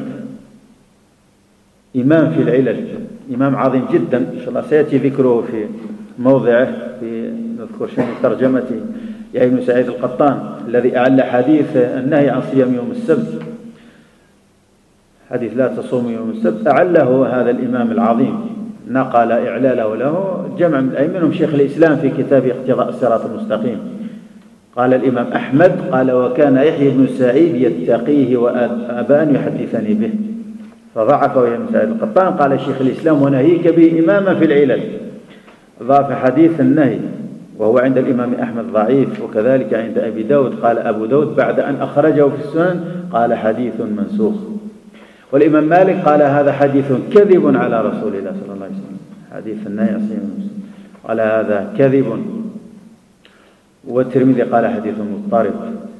Speaker 1: إمام في العلل، إمام عظيم جدا إن شاء الله سيأتي ذكره في موضعه، في نذكر شيء من ترجمة يحيى بن سعيد القطان الذي أعل حديث النهي عن صيام يوم السبت، حديث لا تصوم يوم السبت، أعله هذا الإمام العظيم، نقل إعلاله له جمع من الأئمة منهم شيخ الإسلام في كتاب اقتضاء الصراط المستقيم. قال الإمام أحمد قال وكان يحيى بن سعيد يتقيه وأبان يحدثني به، فضعفه يحيى بن سعيد القطان. قال شيخ الإسلام ونهيك به إماما في العلل، ضاف حديث النهي وهو عند الإمام أحمد ضعيف، وكذلك عند أبي داود. قال أبو داود بعد أن أخرجه في السنن قال حديث منسوخ. والإمام مالك قال هذا حديث كذب على رسول الله صلى الله عليه وسلم، حديث النهي عن صيام يوم السبت قال هذا كذب. والترمذي قال حديث مضطرب،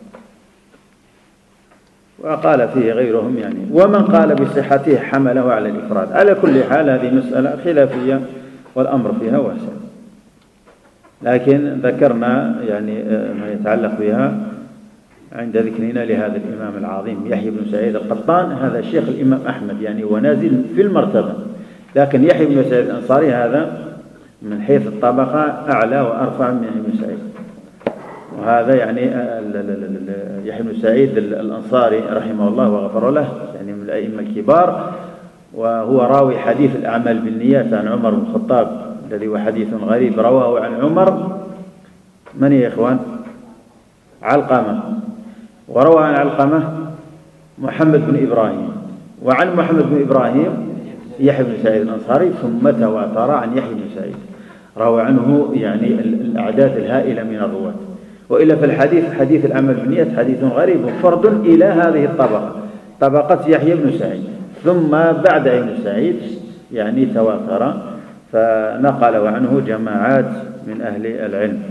Speaker 1: وقال فيه غيرهم يعني. ومن قال بصحته حمله على الإفراد. على كل حال هذه مسألة خلافية والأمر فيها واسع، لكن ذكرنا يعني ما يتعلق بها عند ذكرنا لهذا الإمام العظيم يحيى بن سعيد القطان. هذا شيخ الإمام أحمد يعني ونازل في المرتبة، لكن يحيى بن سعيد الأنصاري هذا من حيث الطبقة أعلى وأرفع من يحيى بن سعيد. وهذا يعني يحيى بن سعيد الأنصاري رحمه الله وغفر له يعني من الأئمة الكبار، وهو راوي حديث الأعمال بالنيات عن عمر بن الخطاب الذي هو حديث غريب رواه عن عمر من يا إخوان؟ علقمة. وروى عن علقمة محمد بن إبراهيم، وعن محمد بن إبراهيم يحيى بن سعيد الأنصاري، ثم تواتر عن يحيى بن سعيد، روى عنه يعني الأعداد الهائلة من الرواة. وإلا فالحديث حديث الأعمال بالنيات حديث غريب فرد إلى هذه الطبقة، طبقة يحيى بن سعيد، ثم بعد يحيى بن سعيد يعني تواتر فنقل عنه جماعات من أهل العلم.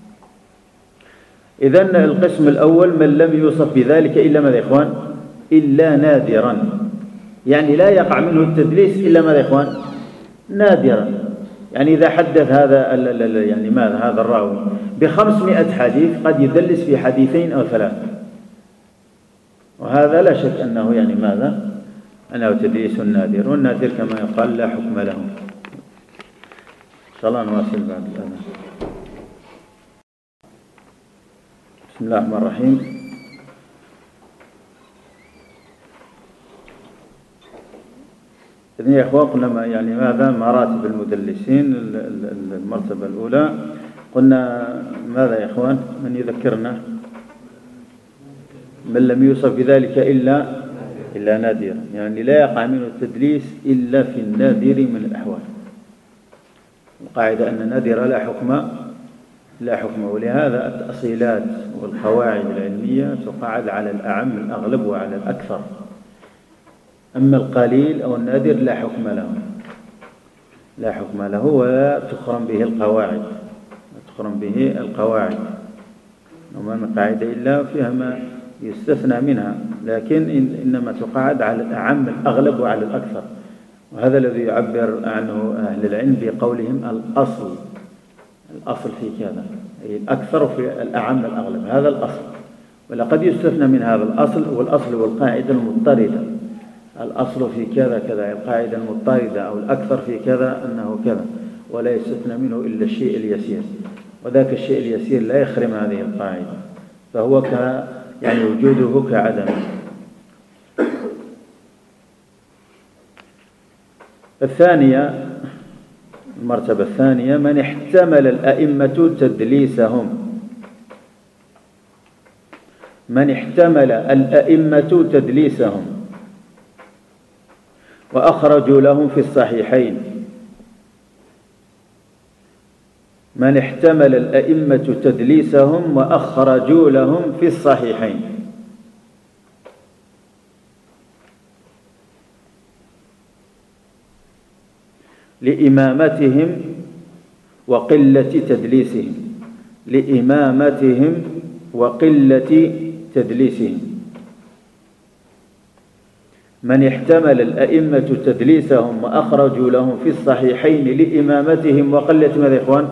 Speaker 1: إذن القسم الأول من لم يوصف بذلك إلا ماذا يا إخوان؟ إلا نادرا، يعني لا يقع منه التدليس إلا ماذا يا إخوان؟ نادرا. يعني إذا حدث هذا يعني ماذا هذا الراوي ب500 حديث قد يدلس في حديثين أو 3، وهذا لا شك أنه يعني ماذا؟ أنه تدليس نادر، والنادر كما يقال لا حكم له. إن شاء الله نواصل بعد الآن. بسم الله الرحمن الرحيم. إذن يا إخوان قلنا يعني ماذا مراتب المدلسين. المرتبة الأولى قلنا ماذا يا إخوان؟ من يذكرنا؟ من لم يوصف بذلك إلا نادرا، يعني لا يقع منه التدليس إلا في النادر من الأحوال. القاعدة أن النادر لا حكم، ولهذا التأصيلات والقواعد العلمية تقعد على الأعم الأغلب وعلى الأكثر، أما القليل أو النادر لا حكم له ولا تقرن به القواعد، وما من قاعدة إلا فيها ما يستثنى منها، لكن إنما تقعد على الأعم الأغلب وعلى الأكثر. وهذا الذي يعبر عنه أهل العلم بقولهم الأصل في كذا، أي الأكثر في الأعم الأغلب، هذا الأصل. ولقد يستثنى من هذا الأصل، والأصل والقاعدة المضطردة، الأصل في كذا كذا، القاعدة المضطردة أو الأكثر في كذا أنه كذا، ولا يستثنى منه إلا الشيء اليسير، وذاك الشيء اليسير لا يخرم هذه القاعدة، فهو يعني وجوده كعدمه. الثانية، المرتبة الثانية من احتمل الأئمة تدليسهم، من احتمل الأئمة تدليسهم وأخرجوا لهم في الصحيحين. من احتمل الأئمة تدليسهم وأخرجوا لهم في الصحيحين. لإمامتهم وقلة تدليسهم. لإمامتهم وقلة تدليسهم. من احتمل الأئمة تدليسهم وأخرجوا لهم في الصحيحين لإمامتهم وقلة ماذا يا إخوان؟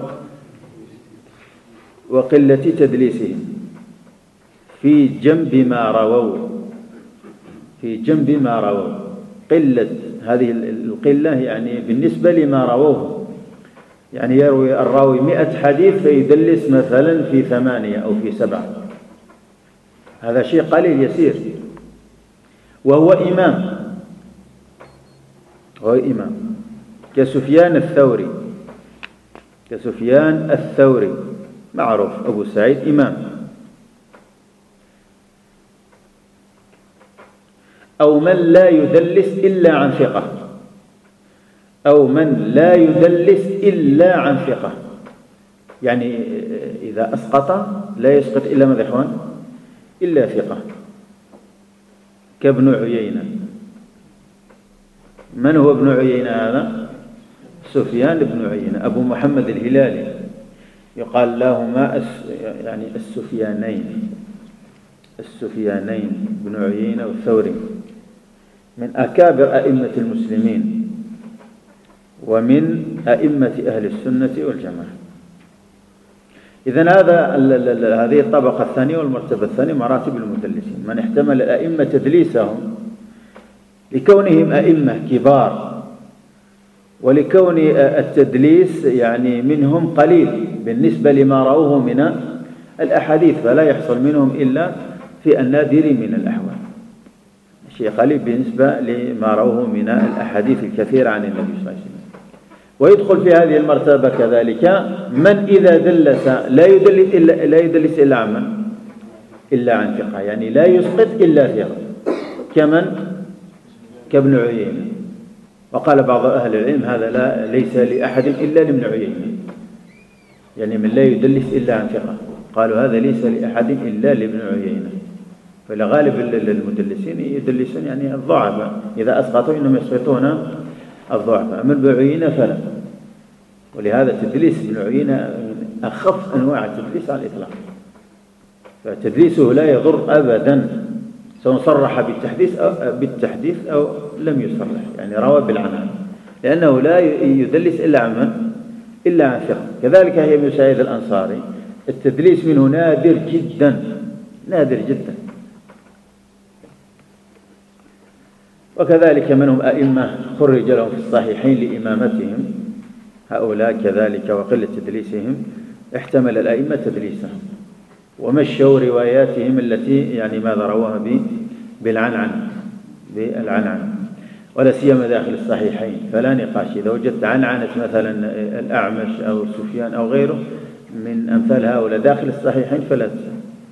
Speaker 1: وقلة تدليسهم في جنب ما رووا. في جنب ما رووا. قلة هذه القلة يعني بالنسبة لما رووه، يعني يروي الراوي 100 حديث فيدلس مثلا في 8 أو في 7، هذا شيء قليل يسير، وهو إمام. هو إمام كسفيان الثوري. كسفيان الثوري معروف أبو سعيد إمام. أو من لا يدلس إلا عن ثقة. أو من لا يدلس إلا عن ثقة، يعني إذا أسقط لا يسقط إلا ماذا يا إخوان؟ إلا ثقة، كابن عيينة. من هو ابن عيينة هذا؟ سفيان بن عيينة أبو محمد الهلالي، يقال لهما يعني السفيانين بن عيينة والثوري، من أكابر أئمة المسلمين ومن أئمة أهل السنة والجماعة. إذن هذه الطبقة الثانية والمرتبة الثانية مراتب المدلسين. من احتمل الأئمة تدليسهم لكونهم أئمة كبار، ولكون التدليس يعني منهم قليل بالنسبة لما رأوه من الأحاديث، فلا يحصل منهم إلا في النادر من الأحوال، شيء قليل بالنسبة لما رأوه من الأحاديث الكثيرة عن النبي صلى الله عليه وسلم. ويدخل في هذه المرتبة كذلك من إذا دلس لا يدلس إلا عن من؟ إلا عن ثقة، يعني لا يسقط إلا ثقة، كابن عيينة. وقال بعض أهل العلم هذا ليس لأحد إلا لابن عيينة، يعني من لا يدلس إلا عن ثقة، قالوا هذا ليس لأحد إلا لابن عيينة. فلغالب المدلسين يدلسون يعني الضعفاء، إذا أسقطوا إنهم يسقطون الضعفاء، من ابن عيينة فلا. ولهذا تدليس ابن عيينة أخف أنواع التدليس على الإطلاق، فتدليسه لا يضر أبدا، سواء صرح بالتحديث أو لم يصرح، يعني روى بالعنان، لأنه لا يدلس إلا عن من؟ إلا عن ثقة. كذلك هي ابن سعيد الأنصاري التدليس منه نادر جدا، نادر جدا. وكذلك منهم أئمة خرج لهم في الصحيحين لإمامتهم، هؤلاء كذلك وقلة تدليسهم احتمل الأئمة تدليسهم ومشوا رواياتهم التي يعني ماذا رواها بالعنعن، ولا سيما داخل الصحيحين، فلا نقاش. إذا وجدت عنعنة مثلا الأعمش أو سفيان أو غيره من أمثال هؤلاء داخل الصحيحين فلا تسأل.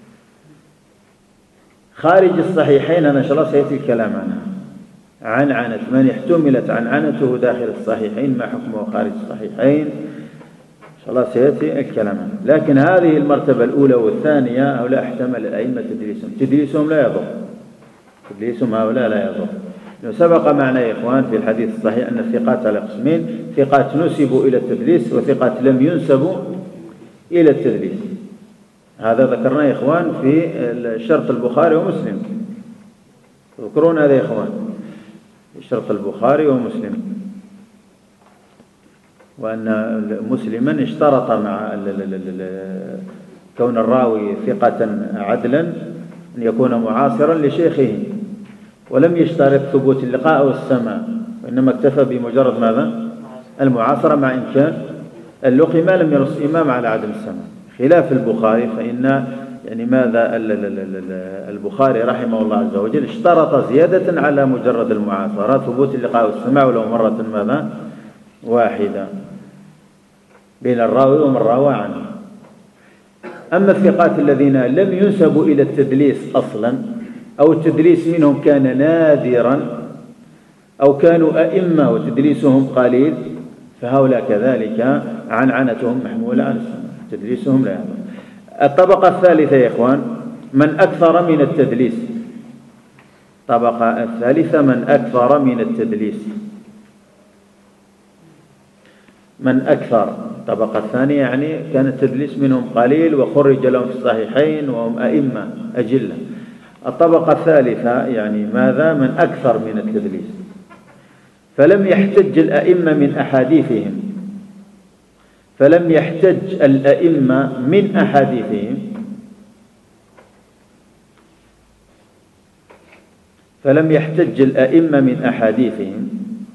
Speaker 1: خارج الصحيحين أنا إن شاء الله سيأتي الكلام عنها. عنعنة من احتملت عنعنته داخل الصحيحين ما حكمه خارج الصحيحين إن شاء الله سيأتي الكلام عنها. لكن هذه المرتبة الأولى والثانية هؤلاء احتمل الأئمة تدليسهم لا يضر، تدليسهم هؤلاء لا يضر. سبق معنا يا إخوان في الحديث الصحيح أن الثقات على قسمين: ثقات نسبوا إلى التدليس وثقات لم ينسبوا إلى التدليس. هذا ذكرناه يا إخوان في شرط البخاري ومسلم، تذكرون هذا يا إخوان؟ شرط البخاري ومسلم، وأن مسلما اشترط مع كون الراوي ثقة عدلا أن يكون معاصرا لشيخه، ولم يشترط ثبوت اللقاء أو السماع، وإنما اكتفى بمجرد ماذا؟ المعاصرة مع إمكان اللقي ما لم ينص إمام على عدم السماع، خلاف البخاري. فإن يعني ماذا البخاري رحمه الله عز وجل اشترط زيادة على مجرد المعاصرة ثبوت اللقاء والسماع ولو مرة ماذا؟ واحدة بين الراوي ومن روى عنه. أما الثقات الذين لم ينسبوا إلى التدليس أصلا أو التدليس منهم كان نادرا أو كانوا أئمة وتدليسهم قليل فهؤلاء كذلك عنعنتهم محمولة على السماع، تدليسهم لا يعلم. الطبقة الثالثة يا إخوان من أكثر من التدليس. الطبقة الثالثة من أكثر من التدليس، من أكثر. الطبقة الثانية يعني كان التدليس منهم قليل وخرج لهم في الصحيحين وهم أئمة أجلة. الطبقة الثالثة يعني ماذا؟ من أكثر من التدليس، فلم يحتج الأئمة من أحاديثهم، فلم يحتج الأئمة من أحاديثهم، فلم يحتج الأئمة من أحاديثهم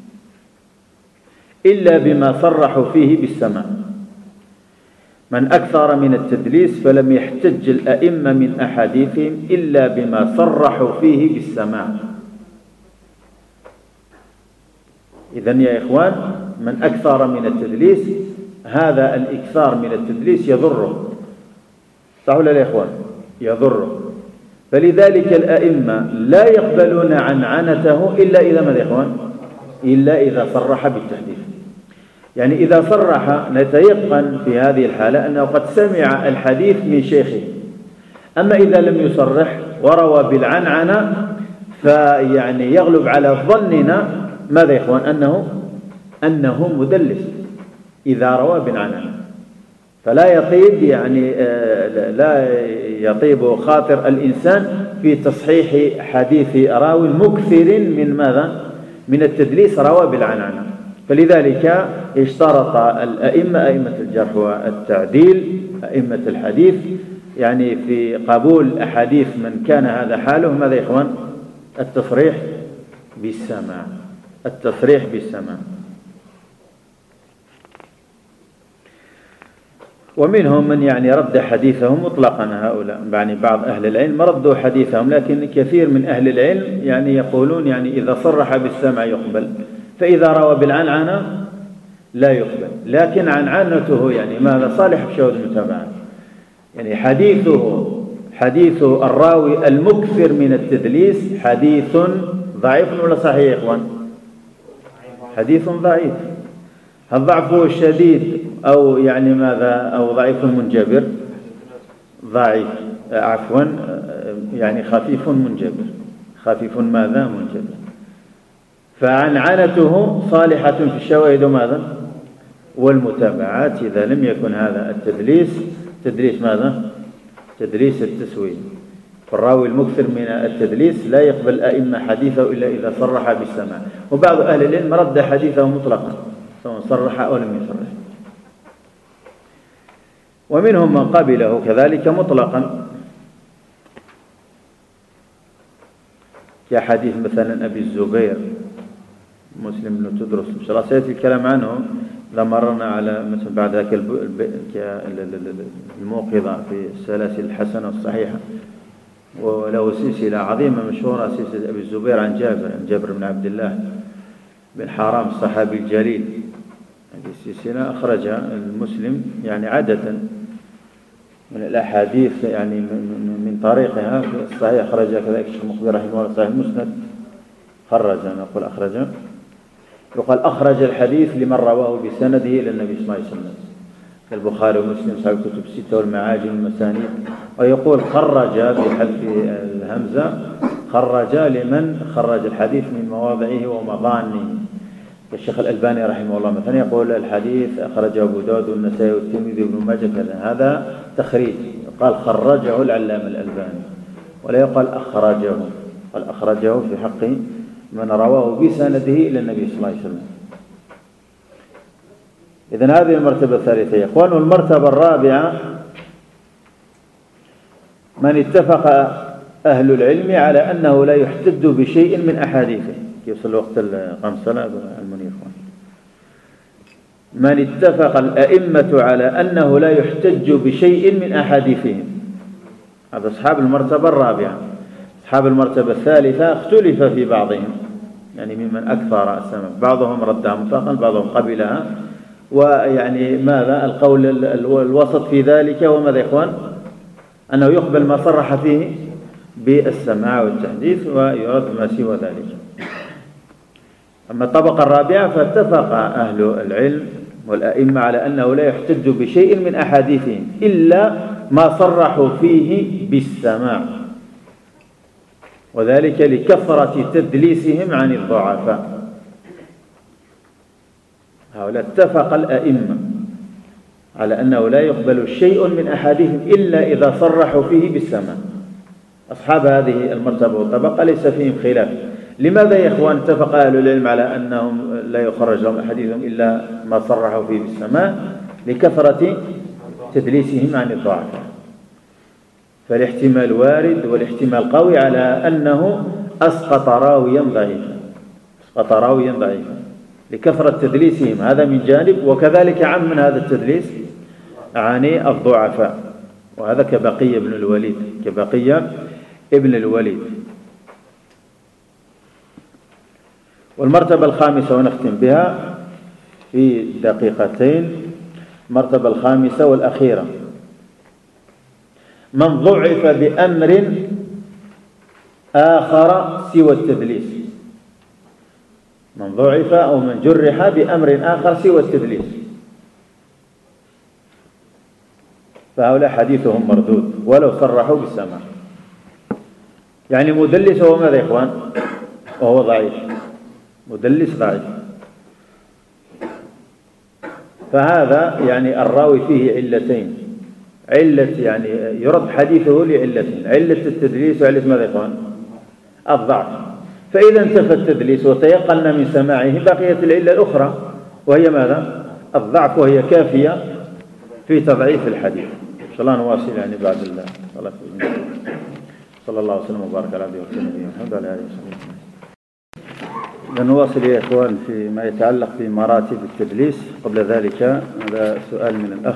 Speaker 1: إلا بما صرحوا فيه بالسماع. من أكثر من التدليس فلم يحتج الأئمة من أحاديثهم إلا بما صرحوا فيه بالسماع. إذن يا إخوان من أكثر من التدليس هذا الإكثار من التدليس يضره، صح ولا لا يا إخوان؟ يضره. فلذلك الأئمة لا يقبلون عنعنته إلا إذا ماذا يا إخوان؟ إلا إذا صرح بالتحديث. يعني إذا صرح نتيقن في هذه الحالة أنه قد سمع الحديث من شيخه. أما إذا لم يصرح وروى بالعنعنة فيعني يغلب على ظننا ماذا يا إخوان؟ أنه مدلس إذا روى بالعنعنة. فلا يطيب يعني لا يطيب خاطر الإنسان في تصحيح حديث راوي مكثر من ماذا؟ من التدليس روى بالعنعنة. فلذلك اشترط الأئمة أئمة الجرح والتعديل أئمة الحديث يعني في قبول أحاديث من كان هذا حاله ماذا يا إخوان؟ التصريح بالسماع، التصريح بالسماع. ومنهم من يعني رد حديثهم مطلقا، هؤلاء يعني بعض أهل العلم ردوا حديثهم، لكن كثير من أهل العلم يعني يقولون يعني إذا صرح بالسمع يقبل، فإذا روى بالعنعنة لا يقبل. لكن عنعنته يعني ماذا؟ صالح بشهود المتابعة. يعني حديث الراوي المكثر من التدليس حديث ضعيف ولا صحيح يا إخوان؟ حديث ضعيف. هل ضعفه شديد أو يعني ماذا؟ أو ضعيف منجبر؟ ضعيف، عفوا يعني خفيف منجبر. خفيف ماذا؟ منجبر. فعنعنته صالحة في الشواهد ماذا؟ والمتابعات إذا لم يكن هذا التدليس تدليس ماذا؟ تدليس التسوية. فالراوي المكثر من التدليس لا يقبل الأئمة حديثه إلا إذا صرح بالسماع. وبعض أهل العلم رد حديثه مطلقا سواء صرح أو لم يصرح. ومنهم من قبله كذلك مطلقا كحديث مثلا أبي الزبير مسلم بن تدرس، إن شاء الله سيأتي الكلام عنه إذا مررنا على مثلا بعد ذاك الموقظة في السلاسل الحسنة الصحيحة. وله سلسلة عظيمة مشهورة سلسلة أبي الزبير عن جابر بن عبد الله بن حرام الصحابي الجليل. هذه السلسلة أخرجها المسلم يعني عدة من الأحاديث يعني من طريقها في الصحيح. أخرجها كذلك الشيخ المقبري رحمه الله صحيح المسند. نقول أخرجها، يقال أخرج الحديث لمن رواه بسنده إلى النبي صلى الله عليه وسلم. البخاري ومسلم صاحب الكتب الستة والمعاجم والمسانيد. ويقول خرج بحذف الهمزة، خرج لمن خرج الحديث من مواضعه ومضانه. الشيخ الألباني رحمه الله مثلا يقول الحديث أخرجه أبو داود والنسائي والترمذي وابن ماجه كذا، هذا تخريج. قال خرجه العلامة الألباني، ولا يقال أخرجه، قال أخرجه في حق من رواه بسنده إلى النبي صلى الله عليه وسلم. إذن هذه المرتبة الثالثة يا إخوان. والمرتبة الرابعة من اتفق أهل العلم على أنه لا يحتج بشيء من أحاديثه. كيف صلى وقت قام الصلاة المنير؟ من اتفق الأئمة على أنه لا يحتج بشيء من أحاديثهم، هذا أصحاب المرتبة الرابعة. أصحاب المرتبة الثالثة اختلف في بعضهم، يعني ممن أكثر السمع، بعضهم ردها مطلقا، بعضهم قبلها. ويعني ماذا القول الوسط في ذلك؟ وماذا يا إخوان؟ أنه يقبل ما صرح فيه بالسماع والتحديث ويرد ما سوى ذلك. أما الطبقة الرابعة فاتفق أهل العلم والأئمة على أنه لا يحتج بشيء من أحاديثهم إلا ما صرحوا فيه بالسماع، وذلك لكثرة تدليسهم عن الضعفاء. هؤلاء اتفق الأئمة على أنه لا يقبل شيء من أحاديثهم إلا إذا صرحوا فيه بالسماع. أصحاب هذه المرتبة والطبقة ليس فيهم خلاف. لماذا يا إخوان اتفق أهل العلم على أنهم لا يخرج لهم أحاديثهم إلا ما صرحوا فيه بالسماع؟ لكثرة تدليسهم عن الضعفاء. فالاحتمال وارد والاحتمال قوي على أنه أسقط راويا ضعيفا لكثرة تدليسهم، هذا من جانب، وكذلك عم من هذا التدليس عن الضعفاء، وهذا كبقية ابن الوليد. والمرتبة الخامسة ونختم بها في دقيقتين، المرتبة الخامسة والأخيرة: من ضعف بأمر آخر سوى التدليس. من ضعف أو من جرح بأمر آخر سوى التدليس، فهؤلاء حديثهم مردود ولو صرحوا بالسماع. يعني مدلس هو ماذا يا إخوان؟ وهو ضعيف، مدلس ضعيف، فهذا يعني الراوي فيه علتين، علة يعني يرد حديثه لعلتين: علة التدليس وعلة ماذا يا إخوان؟ الضعف. فإذا انتفى التدليس وتيقن من سماعه بقيت العلة الأخرى وهي ماذا؟ الضعف، وهي كافية في تضعيف الحديث. إن شاء الله نواصل يعني بعد الصلاة. صلى الله وسلم وبارك على عبده ورسوله محمد وعلى آله وصحبه. نواصل يا إخوان فيما يتعلق بمراتب التدليس. قبل ذلك هذا سؤال من الأخ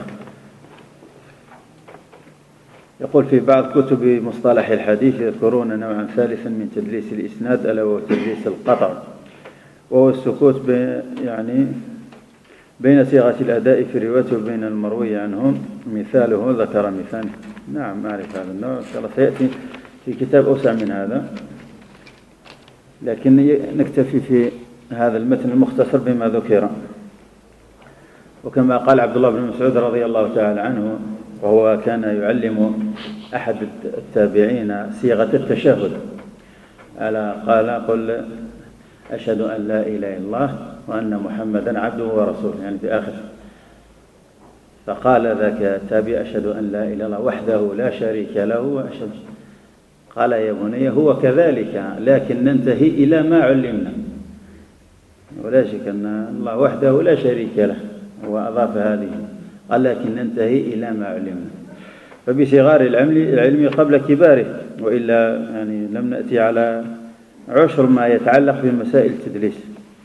Speaker 1: يقول: في بعض كتب مصطلح الحديث يذكرون نوعا ثالثا من تدليس الإسناد، ألا وهو تدليس القطع، وهو السكوت يعني بين صيغة الأداء في روايته وبين المروي عنهم. مثاله ذكر مثال. نعم أعرف هذا النوع، إن شاء الله سيأتي في كتاب أوسع من هذا، لكن نكتفي في هذا المتن المختصر بما ذكر. وكما قال عبد الله بن مسعود رضي الله تعالى عنه، وهو كان يعلم أحد التابعين صيغة التشهد، قال: قل أشهد أن لا إله إلا الله وأن محمدا عبده ورسوله، يعني في آخر. فقال ذاك التابع: أشهد أن لا إله إلا الله وحده لا شريك له وأشهد. قال: يا بني هو كذلك، لكن ننتهي إلى ما علمنا، ولا شك أن الله وحده لا شريك له، وأضاف هذه، قال: لكن ننتهي إلى ما علمنا. فبصغار العلم قبل كباره، وإلا يعني لم نأتي على عشر ما يتعلق بمسائل التدليس.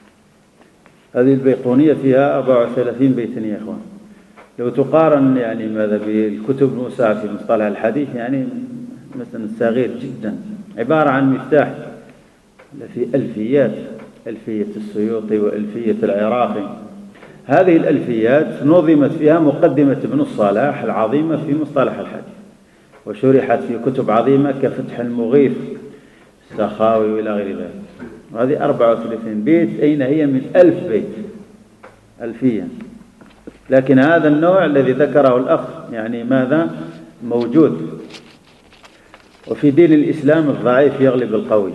Speaker 1: هذه البيقونية فيها 34 بيتا يا إخوان. لو تقارن يعني ماذا بالكتب الموسعة في مصطلح الحديث، يعني مثلا صغير جدا، عبارة عن مفتاح في ألفيات، ألفية السيوطي وألفية العراقي. هذه الألفيات نظمت فيها مقدمة ابن الصلاح العظيمة في مصطلح الحديث، وشرحت في كتب عظيمة كفتح المغيث، السخاوي وإلى غير ذلك. وهذه 34 بيت، أين هي من 1000 بيت ألفية. لكن هذا النوع الذي ذكره الأخ يعني ماذا موجود. وفي دين الإسلام الضعيف يغلب القوي.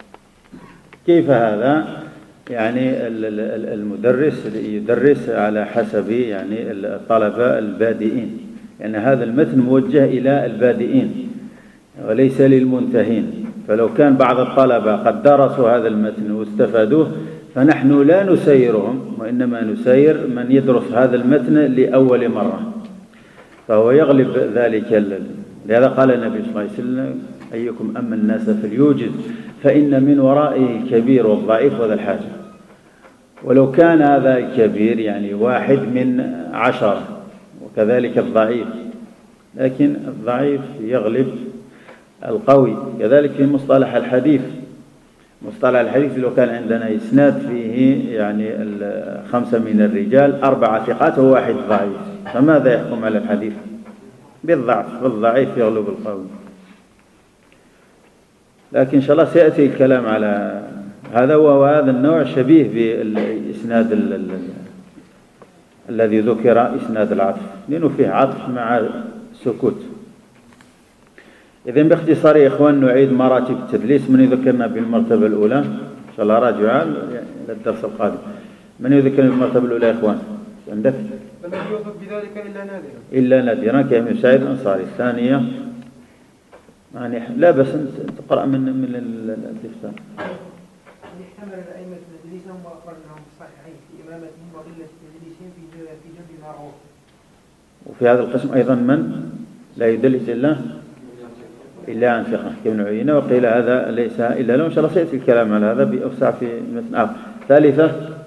Speaker 1: كيف هذا؟ يعني المدرس يدرس على حسب يعني الطلبة البادئين، يعني هذا المتن موجه إلى البادئين وليس للمنتهين. فلو كان بعض الطلبة قد درسوا هذا المتن واستفادوه، فنحن لا نسيرهم، وإنما نسير من يدرس هذا المتن لأول مرة، فهو يغلب ذلك. لهذا قال النبي صلى الله عليه وسلم: أيكم أما الناس فليوجز، فإن من ورائه الكبير والضعيف وذا الحاجة. ولو كان هذا الكبير يعني 1 من 10، وكذلك الضعيف، لكن الضعيف يغلب القوي. كذلك في مصطلح الحديث، مصطلح الحديث لو كان عندنا إسناد فيه يعني 5 من الرجال 4 ثقات و1 ضعيف، فماذا يحكم على الحديث؟ بالضعف، والضعيف يغلب القوي. لكن إن شاء الله سيأتي الكلام على هذا، وهذا النوع شبيه بالإسناد الذي ذكر إسناد العطف، لأنه فيه عطف مع سكوت. إذن باختصار يا إخوان نعيد مراتب التدليس. من يذكرنا بالمرتبة الأولى إن شاء الله راجعا للدرس القادم. من يذكرنا بالمرتبة الأولى يا إخوان؟ عندك؟
Speaker 4: فلم يوصف بذلك إلا نادرا.
Speaker 1: إلا نادرا كابن سعيد الأنصاري. الثانية يعني لا بس تقرأ من الاستفسار.
Speaker 4: احتمل الأئمة تدليسهم وأقرناهم بالصحيحين في إمامتهم وقلة تدليسهم في جنب المعروف.
Speaker 1: وفي هذا القسم أيضا من لا يدلس إلا عن ثقة كابن عيينة، وقيل هذا ليس إلا له. إن شاء الله سيأتي الكلام على هذا بأوسع في متن آخر. ثالثة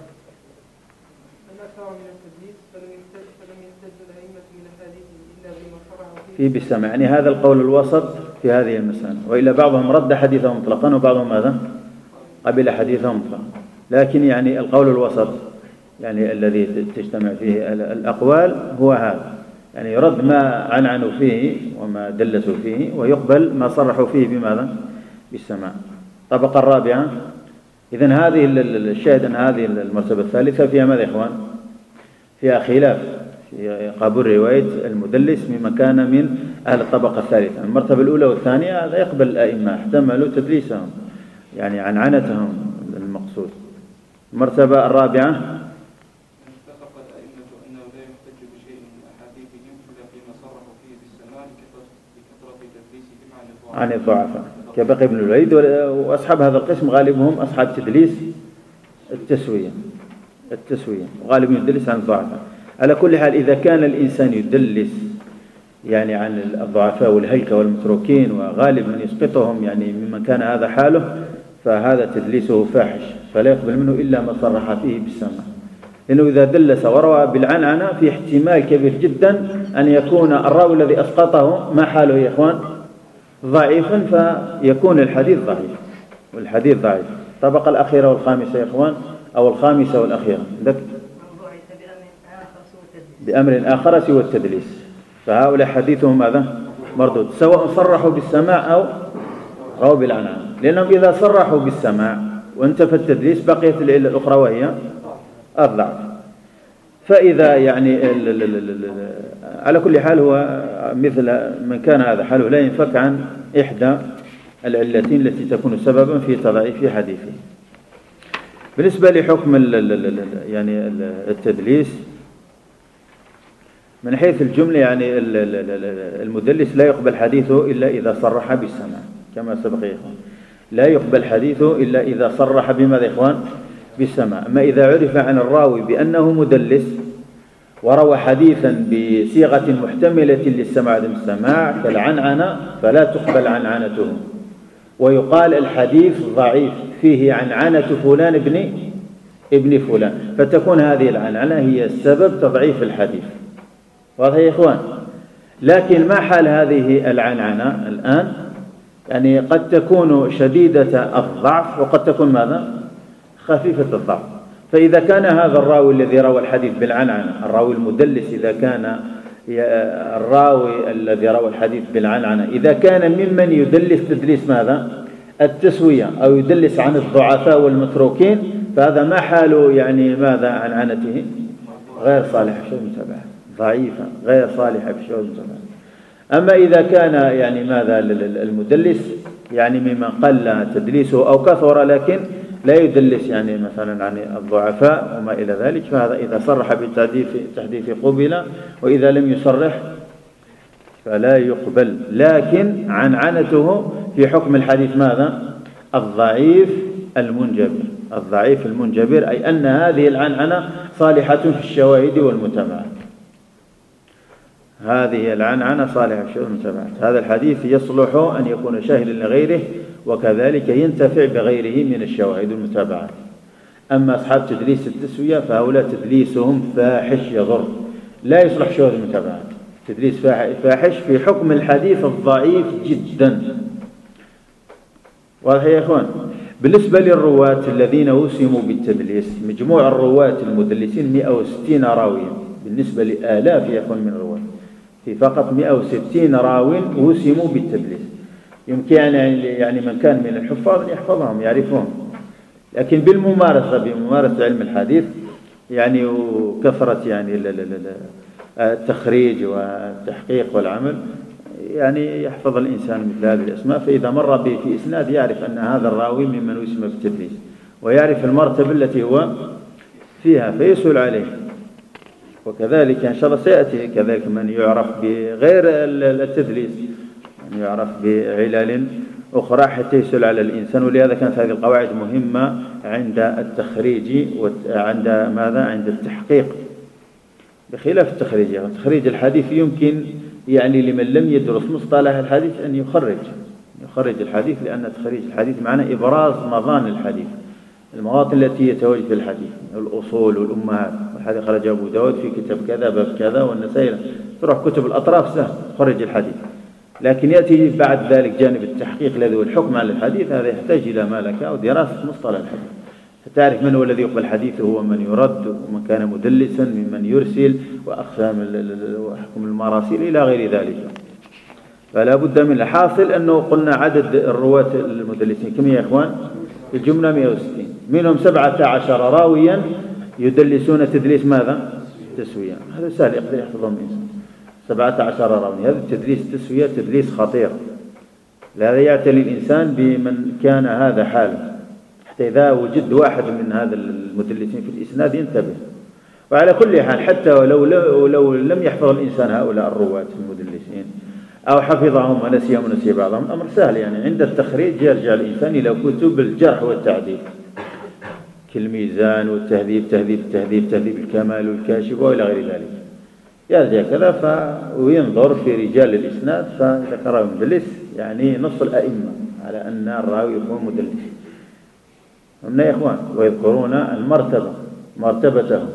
Speaker 1: في بالسمع، يعني هذا القول الوسط في هذه المسألة. وإلا بعضهم رد حديثه مطلقا وبعضهم ماذا؟ قبل حديثه مطلقا. لكن يعني القول الوسط يعني الذي تجتمع فيه الأقوال هو هذا، يعني يرد ما عنعنوا فيه وما دلسوا فيه، ويقبل ما صرحوا فيه بماذا؟ بالسماع. الطبقة الرابعة. إذن هذه الشاهد أن هذه المرتبة الثالثة فيها ماذا يا إخوان؟ فيها خلاف في قبول رواية المدلس ممن كان من أهل الطبقة الثالثة. المرتبة الأولى والثانية هذا يقبل الأئمة، احتملوا تدليسهم يعني عنعنتهم المقصود. المرتبة الرابعة
Speaker 2: اتفق الأئمة أنه لا يحتج بشيء من أحاديثهم إلا فيما صرحوا فيه بالسماع لكثرة تدليسهم
Speaker 1: عن الضعفاء كبقي بن الوليد. وأصحاب هذا القسم غالبهم أصحاب تدليس التسوية، وغالبهم يدلس عن الضعفاء. على كل حال إذا كان الإنسان يدلس يعني عن الضعفاء والهلكة والمتروكين وغالب من يسقطهم يعني ممن كان هذا حاله، فهذا تدليسه فاحش، فلا يقبل منه إلا ما صرح فيه بالسماع. لأنه إذا دلس وروى بالعنعنة في احتمال كبير جدا أن يكون الراوي الذي أسقطه ما حاله يا إخوان؟ ضعيفا، فيكون الحديث ضعيف، والحديث ضعيف. الطبقة الأخيرة والخامسة يا إخوان، أو الخامسة والأخيرة عندك بأمر آخر سوى التدليس، فهؤلاء حديثهم ماذا؟ مردود، سواء صرحوا بالسماع أو رووا بالعنعنة. لأنهم إذا صرحوا بالسماع وانتفى التدليس بقيت العلة الأخرى وهي الضعف. فإذا يعني على كل حال هو مثل من كان هذا حاله لا ينفك عن إحدى العلتين التي تكون سببا في تضعيف حديثه. بالنسبة لحكم يعني التدليس من حيث الجملة، يعني المدلس لا يقبل حديثه إلا إذا صرح بالسماع كما سبق يا إخوان، لا يقبل حديثه إلا إذا صرح بماذا يا إخوان؟ بالسماع. أما إذا عرف عن الراوي بأنه مدلس وروى حديثا بصيغة محتملة للسماع عدم السماع كالعنعنة فلا تقبل عنعنته، ويقال الحديث ضعيف فيه عنعنة فلان ابن فلان، فتكون هذه العنعنة هي سبب تضعيف الحديث. واضح يا إخوان؟ لكن ما حال هذه العنعنة الآن؟ يعني قد تكون شديدة الضعف وقد تكون ماذا؟ خفيفة الضعف. فإذا كان هذا الراوي الذي روى الحديث بالعنعنة، الراوي المدلس إذا كان الراوي الذي روى الحديث بالعنعنة إذا كان ممن يدلس تدليس ماذا؟ التسوية، أو يدلس عن الضعفاء والمتروكين، فهذا ما حاله يعني ماذا؟ عنعنته غير صالحة في المتابعة، ضعيفة غير صالحة في الشهود المتابعة. أما إذا كان يعني ماذا المدلس يعني ممن قل تدليسه أو كثر لكن لا يدلس يعني مثلا عن الضعفاء وما إلى ذلك، فهذا إذا صرح بالتحديث قبل، وإذا لم يصرح فلا يقبل. لكن عنعنته في حكم الحديث ماذا؟ الضعيف المنجبر، الضعيف المنجبر، أي أن هذه العنعنة صالحة في الشواهد والمتابعات. هذه العنعنة صالحة في الشواهد والمتابعات. هذا الحديث يصلح أن يكون شاهدا لغيره، وكذلك ينتفع بغيره من الشواهد والمتابعات. أما أصحاب تدليس التسوية فهؤلاء تدليسهم فاحش يضر، لا يصلح شواهد المتابعات، تدليس فاحش في حكم الحديث الضعيف جدا. واضح يا إخوان؟ بالنسبة للرواة الذين وسموا بالتدليس، مجموع الرواة المدلسين 160 راويا بالنسبة لآلاف يا إخوان من الرواة، في فقط 160 راو وسموا بالتدليس. يمكن يعني من كان من الحفاظ يحفظهم يعرفهم، لكن بممارسة علم الحديث يعني وكثرة يعني التخريج والتحقيق والعمل يعني يحفظ الإنسان مثل هذه الأسماء. فإذا مر به في إسناد يعرف أن هذا الراوي ممن اسم بالتدليس، ويعرف المرتبة التي هو فيها فيسهل عليه. وكذلك إن شاء الله سيأتي كذلك من يعرف بغير التدليس، من يعرف بعلل أخرى حتى يسهل على الإنسان. ولهذا كانت هذه القواعد مهمة عند التخريج وعند ماذا؟ عند التحقيق، بخلاف التخريج. يعني تخريج الحديث يمكن يعني لمن لم يدرس مصطلح الحديث أن يخرج الحديث، لأن تخريج الحديث معنى إبراز مظان الحديث، المواطن التي يتواجد في الحديث، الأصول والأمهات. والحديث خرج أبو داود في كتاب كذا باب كذا، والنسائي تروح كتب الأطراف سهل تخرج الحديث. لكن يأتي بعد ذلك جانب التحقيق الذي هو الحكم على الحديث، هذا يحتاج إلى ملكة ودراسة مصطلح الحديث، فتعرف من هو الذي يقبل حديثه ومن يرد، ومن كان مدلسا ممن يرسل، وأقسام وأحكم المراسيل إلى غير ذلك. فلا بد من الحاصل أنه قلنا عدد الرواة المدلسين كم يا إخوان؟ في الجملة 160، منهم 17 راويا يدلسون تدليس ماذا؟ تسوية. هذا سهل يقدر يحفظهم الإنسان، 17 راوي. هذا التدليس تسوية تدليس خطير، لهذا يعتني الإنسان بمن كان هذا حاله، حتى إذا وجد واحد من هذا المدلسين في الإسناد ينتبه. وعلى كل حال حتى ولو لم يحفظ الإنسان هؤلاء الرواة المدلسين أو حفظهم ونسي بعضهم، الأمر سهل. يعني عند التخريج يرجع الإنسان إلى كتب الجرح والتعديل كالميزان والتهذيب، تهذيب الكمال والكاشف وإلى غير ذلك، يرجع كذا وينظر في رجال الإسناد، فإذا كان راوي مدلس يعني نص الأئمة على أن الراوي يكون مدلس. هم يا إخوان ويذكرون مرتبته.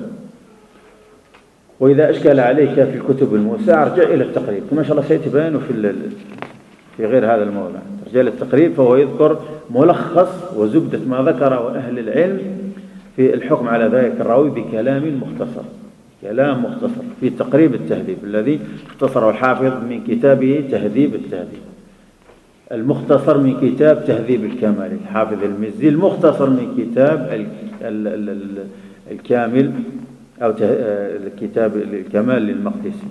Speaker 1: وإذا أشكل عليك في الكتب الموسعة ارجع إلى التقريب، كما شاء الله سيتبين في غير هذا الموضوع. ارجع إلى التقريب فهو يذكر ملخص وزبدة ما ذكره أهل العلم في الحكم على ذلك الراوي بكلام مختصر، كلام مختصر في تقريب التهذيب الذي اختصره الحافظ من كتابه تهذيب التهذيب، المختصر من كتاب تهذيب الكمال الحافظ المزي، المختصر من كتاب الكامل أو كتاب الكمال للمقدسي.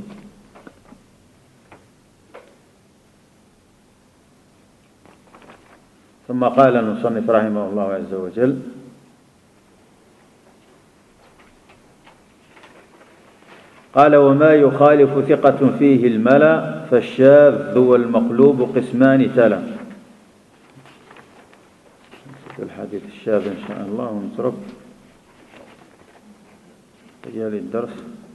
Speaker 1: ثم قال المصنف رحمه الله عز وجل: قال: وما يخالف ثقة فيه الملا فالشاذ والمقلوب قسمان تلا. الحديث الشاذ إن شاء الله ونترك رجال الدرس.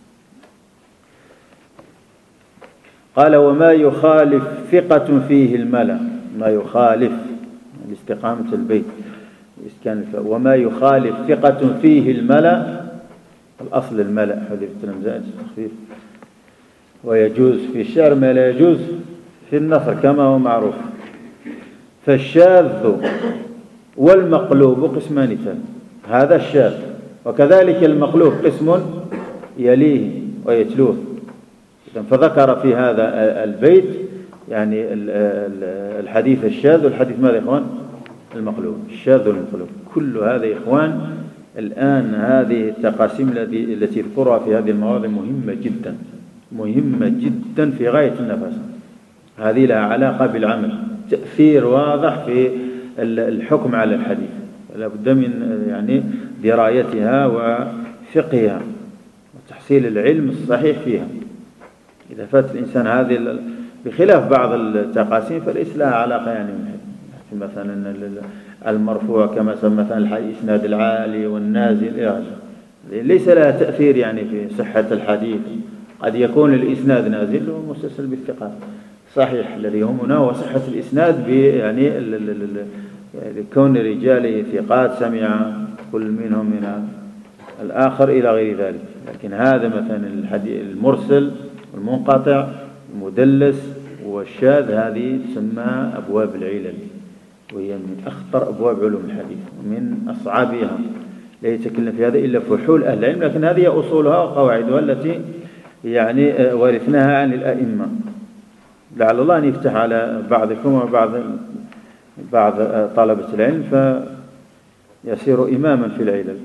Speaker 1: قال: وما يخالف ثقة فيه الملا، ما يخالف لاستقامة البيت وما يخالف ثقة فيه الملا، الأصل الملا حذف التلمذات التخفيف، ويجوز في الشعر ما لا يجوز في النثر كما هو معروف. فالشاذ والمقلوب قسمان تلا، هذا الشاذ، وكذلك المقلوب قسم يليه ويتلوه. فذكر في هذا البيت يعني الحديث الشاذ والحديث ماذا يا إخوان؟ المقلوب. الشاذ والمقلوب كل هذا يا إخوان الآن هذه التقاسيم التي يذكرها في هذه المواضع مهمة جدا في غاية النفس. هذه لها علاقة بالعمل، تأثير واضح في الحكم على الحديث، لا بد من يعني درايتها وفقهها وتحصيل العلم الصحيح فيها. إذا فات الإنسان هذه بخلاف بعض التقاسيم فليس لها علاقة يعني مثلا المرفوع كما سمى مثلا الإسناد العالي والنازل، ليس لها تأثير يعني في صحة الحديث. قد يكون الإسناد نازل ومسلسل بالثقات صحيح، الذي يهمنا هو صحة الإسناد يعني كون رجاله ثقات سمع كل منهم من الآخر إلى غير ذلك. لكن هذا مثلا الحديث المرسل والمنقطع المدلس والشاذ هذه تسمى أبواب العلل، وهي من أخطر أبواب علوم الحديث ومن أصعبها. لا يتكلم في هذا إلا فحول أهل العلم، لكن هذه أصولها وقواعدها التي يعني ورثناها عن الأئمة. لعل الله أن يفتح على بعضكم بعض طلبة العلم فيصير إماما في العلل،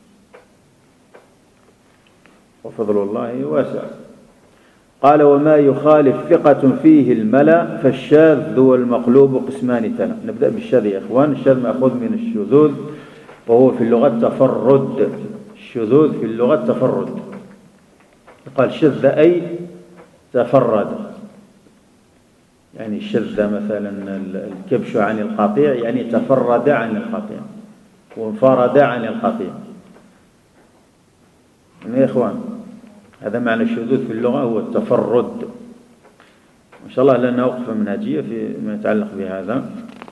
Speaker 1: وفضل الله واسع. قال: وما يخالف ثقة فيه الملا فالشاذ والمقلوب قسمان تلا. نبدأ بالشاذ يا إخوان. الشاذ مأخوذ من الشذوذ، وهو في اللغة تفرد. الشذوذ في اللغة تفرد. قال شذ أي تفرد، يعني شذ مثلا الكبش عن القطيع، يعني تفرد عن القطيع وانفرد عن القطيع. يا إخوان، هذا معنى الشذوذ في اللغة، هو التفرد. إن شاء الله لنا وقفة منهجية فيما يتعلق بهذا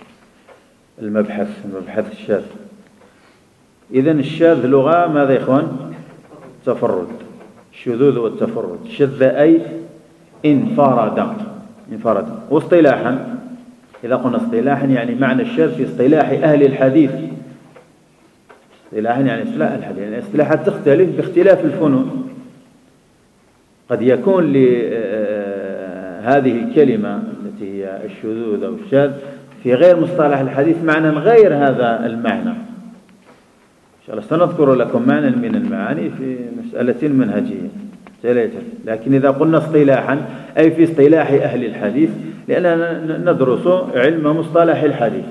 Speaker 1: المبحث الشاذ. إذن الشاذ لغة ماذا يا إخوان؟ تفرد. الشذوذ والتفرد. شذ أي انفرد. واصطلاحا، إذا قلنا اصطلاحا يعني معنى الشاذ في اصطلاح أهل الحديث. اصطلاحا يعني اصطلاح الحديث، يعني اصطلاحات تختلف باختلاف الفنون. قد يكون لهذه الكلمة التي هي الشذوذ أو الشاذ في غير مصطلح الحديث معنى غير هذا المعنى. إن شاء الله سنذكر لكم معنى من المعاني في مسألة منهجية، لكن إذا قلنا اصطلاحا أي في اصطلاح أهل الحديث، لأننا ندرس علم مصطلح الحديث.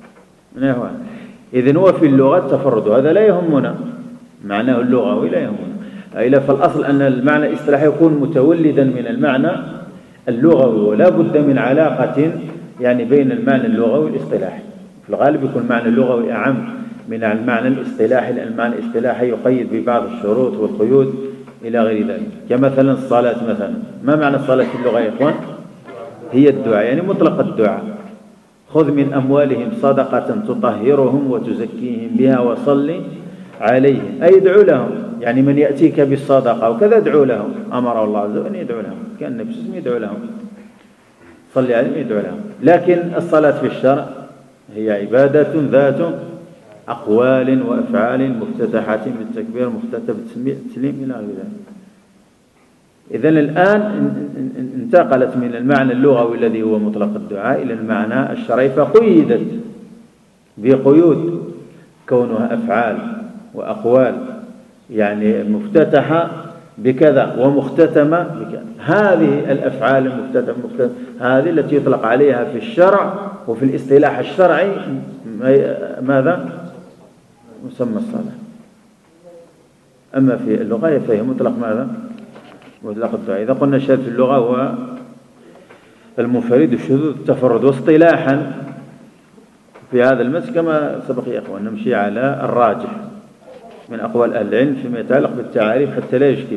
Speaker 1: إذن هو في اللغة تفرد، هذا لا يهمنا، معناه اللغوي لا يهمنا. إلا فالأصل أن المعنى الاصطلاحي يكون متولدا من المعنى اللغوي، ولا بد من علاقة يعني بين المعنى اللغوي والاصطلاحي. في الغالب يكون المعنى اللغوي أعم من المعنى الاصطلاحي، لأن المعنى الاصطلاحي يقيد ببعض الشروط والقيود إلى غير ذلك. كمثلا الصلاة مثلا، ما معنى الصلاة في اللغة يا إخوان؟ هي الدعاء، يعني مطلق الدعاء. خذ من أموالهم صدقة تطهرهم وتزكيهم بها وصل عليهم، أي ادعو لهم، يعني من يأتيك بالصدقة وكذا ادعو لهم. أمر الله عز وجل أن يدعو لهم، كان النبي صلى الله عليه وسلم يدعو لهم، صلي عليهم يدعو لهم. لكن الصلاة في الشرع هي عبادة ذات أقوال وأفعال مفتتحة بالتكبير مختتمة بالتسليم إلى غير ذلك. إذن الآن انتقلت من المعنى اللغوي الذي هو مطلق الدعاء إلى المعنى الشرعي، فقيدت بقيود كونها أفعال وأقوال، يعني مفتتحة بكذا ومختتمة بكذا. هذه الأفعال المفتتحة هذه التي يطلق عليها في الشرع وفي الاصطلاح الشرعي ماذا؟ مسمى الصلاة. أما في اللغة فهي مطلق ماذا؟ مطلق الدعاء. إذا قلنا الشاذ في اللغة هو المنفرد، الشذوذ، التفرد. واصطلاحا في هذا المس كما سبق يا أخوان نمشي على الراجح من أقوال أهل العلم فيما يتعلق بالتعاريف حتى لا يشكل،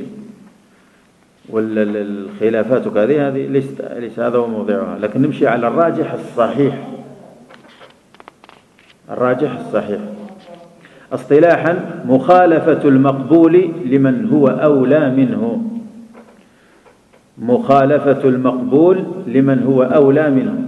Speaker 1: والخلافات وكذا هذه ليس هذا هو موضعها، لكن نمشي على الراجح الصحيح. الراجح الصحيح اصطلاحا مخالفة المقبول لمن هو أولى منه. مخالفة المقبول لمن هو أولى منه.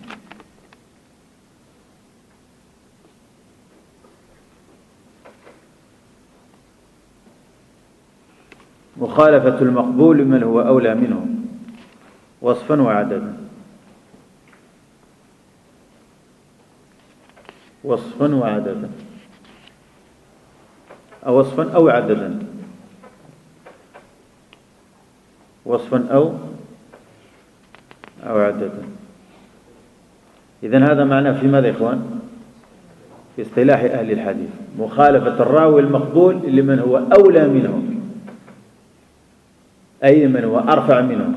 Speaker 1: مخالفة المقبول لمن هو أولى منه وصفا وعددا. وصفا وعددا، أو وصفا أو عددا. وصفا أو عددا. إذن هذا معناه في ماذا يا إخوان؟ في اصطلاح أهل الحديث مخالفة الراوي المقبول لمن هو أولى منه، أي من هو أرفع منه،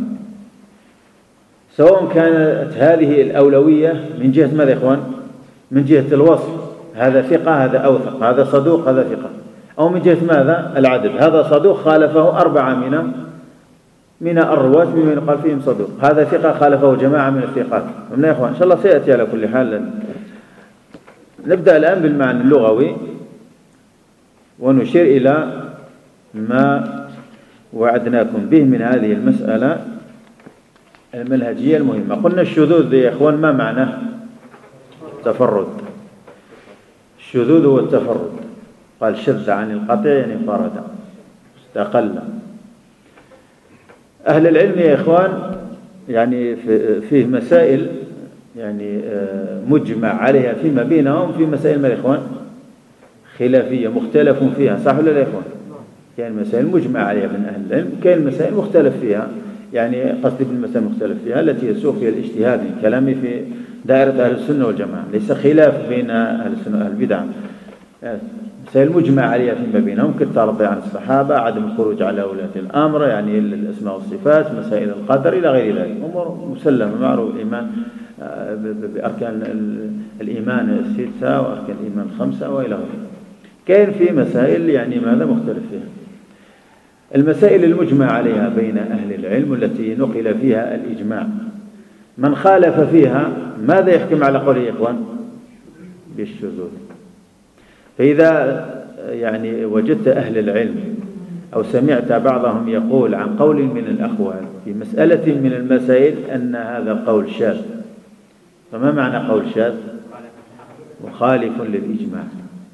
Speaker 1: سواء كانت هذه الأولوية من جهة ماذا يا إخوان؟ من جهة الوصف، هذا ثقة هذا أوثق، هذا صدوق هذا ثقة، أو من جهة ماذا؟ العدد، هذا صدوق خالفه 4 من الرواة ممن قال فيهم صدوق، هذا ثقة خالفه جماعة من الثقات. يا إخوان إن شاء الله سيأتي على كل حال. نبدأ الآن بالمعنى اللغوي ونشير إلى ما وعدناكم به من هذه المسألة المنهجية المهمة. قلنا الشذوذ يا إخوان ما معناه؟ تفرد. الشذوذ هو التفرد. قال شذ عن القطع يعني انفرد، استقل. أهل العلم يا إخوان يعني فيه مسائل يعني مجمع عليها فيما بينهم، في مسائل ما يا إخوان خلافية مختلف فيها، صح ولا لا يا إخوان؟ كاين مسائل مجمع عليها من أهل العلم، كاين مسائل مختلف فيها، يعني قصدي بالمسائل المختلف فيها التي يسوق فيها الاجتهاد، كلامي في دائرة أهل السنة والجماعة، ليس خلاف بين أهل السنة وأهل البدع. مسائل مجمع عليها فيما بينهم كالترضي عن الصحابة، عدم الخروج على ولاة الأمر، يعني الأسماء والصفات، مسائل القدر إلى غير ذلك، أمور مسلمة معروف الإيمان بأركان الإيمان الستة وأركان الإيمان الخمسة وإلى غيره. كاين في مسائل يعني ماذا مختلف فيها. المسائل المجمع عليها بين أهل العلم التي نقل فيها الإجماع، من خالف فيها ماذا يحكم على قوله يا إخوان؟ بالشذوذ. فإذا يعني وجدت أهل العلم أو سمعت بعضهم يقول عن قول من الأقوال في مسألة من المسائل أن هذا القول شاذ، فما معنى قول شاذ؟ مخالف للإجماع.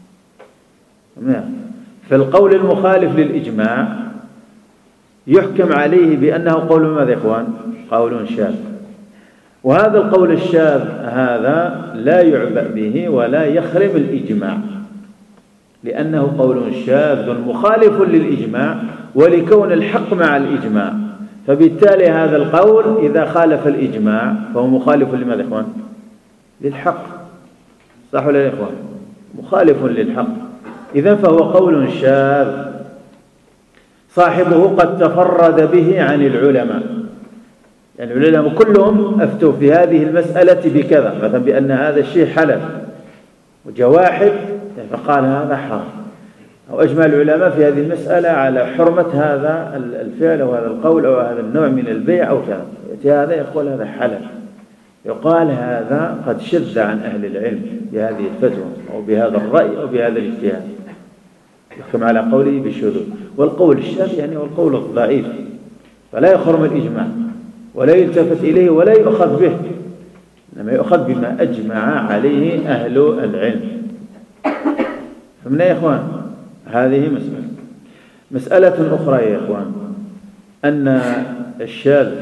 Speaker 1: فالقول المخالف للإجماع يحكم عليه بأنه قول ماذا يا إخوان؟ قول شاذ. وهذا القول الشاذ هذا لا يعبأ به ولا يخرم الإجماع، لأنه قول شاذ مخالف للإجماع ولكون الحق مع الإجماع، فبالتالي هذا القول إذا خالف الإجماع فهو مخالف لماذا يا إخوان؟ للحق، صح ولا يا إخوان؟ مخالف للحق، إذن فهو قول شاذ صاحبه قد تفرد به عن العلماء، يعني العلماء كلهم أفتوا في هذه المسألة بكذا، مثلا بأن هذا الشيء حلال، وجاء واحد فقال هذا حرام، أو أجمع العلماء في هذه المسألة على حرمة هذا الفعل أو هذا القول أو هذا النوع من البيع أو كذا، يأتي هذا يقول هذا حلال، يقال هذا قد شذ عن أهل العلم بهذه الفتوى أو بهذا الرأي أو بهذا الاجتهاد، يحكم على قوله بالشذوذ. والقول الشاذ يعني هو القول الضعيف، فلا يخرم الإجماع ولا يلتفت إليه ولا يؤخذ به، إنما يؤخذ بما أجمع عليه أهل العلم. فمن يا إخوان هذه مسألة أخرى يا إخوان، أن الشاذ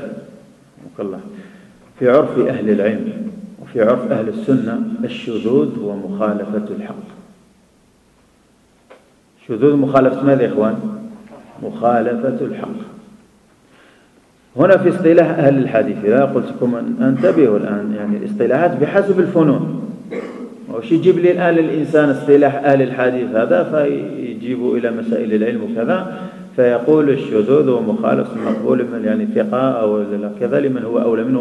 Speaker 1: في عرف أهل العلم وفي عرف أهل السنة الشذوذ هو مخالفة الحق. شذوذ مخالفة ماذا يا إخوان؟ مخالفة الحق. هنا في اصطلاح أهل الحديث، لا قلت لكم انتبهوا الآن، يعني الاصطلاحات بحسب الفنون، وش يجيب لي الآن الإنسان اصطلاح أهل الحديث هذا فيجيب إلى مسائل العلم وكذا، فيقول الشذوذ ومخالفة المقبول من يعني ثقة أو كذا لمن هو أولى منه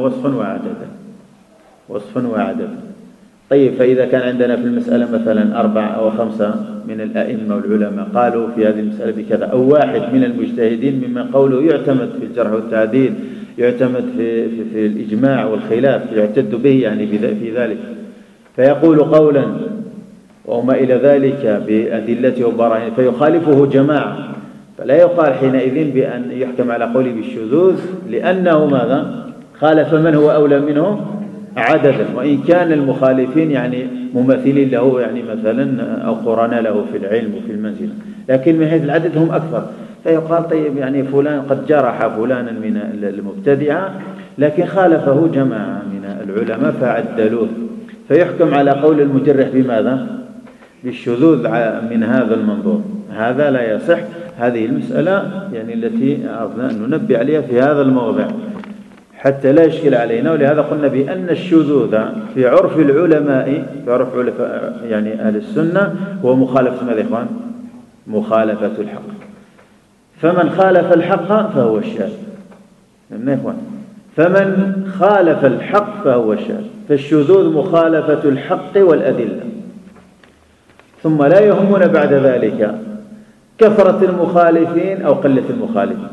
Speaker 1: وصفا وعددا. طيب فإذا كان عندنا في المسألة مثلا 4 أو 5 من الأئمة والعلماء قالوا في هذه المسألة بكذا، أو واحد من المجتهدين ممن قوله يعتمد في الجرح والتعديل، يعتمد في الإجماع والخلاف، يعتد به يعني في ذلك، فيقول قولا وما إلى ذلك بأدلته وبراهينه فيخالفه جماعة، فلا يقال حينئذ بأن يحكم على قوله بالشذوذ، لأنه ماذا؟ خالف من هو أولى منه عددا، وإن كان المخالفين يعني مماثلين له يعني مثلا أو قرناء له في العلم وفي المنزلة، لكن من حيث العدد هم أكثر، فيقال طيب يعني فلان قد جرح فلانا من المبتدعة لكن خالفه جماعة من العلماء فعدلوه، فيحكم على قول المجرح بماذا؟ بالشذوذ من هذا المنظور. هذا لا يصح. هذه المسألة يعني التي أردنا أن ننبه عليها في هذا الموضع حتى لا يشكل علينا، ولهذا قلنا بأن الشذوذ في عرف العلماء، في عرف يعني أهل السنة، هو مخالفة ماذا يا إخوان؟ مخالفة الحق. فمن خالف الحق فهو الشاذ. يا إخوان، فمن خالف الحق فهو الشاذ. فالشذوذ مخالفة الحق والأدلة. ثم لا يهمنا بعد ذلك كثرة المخالفين أو قلة المخالفين،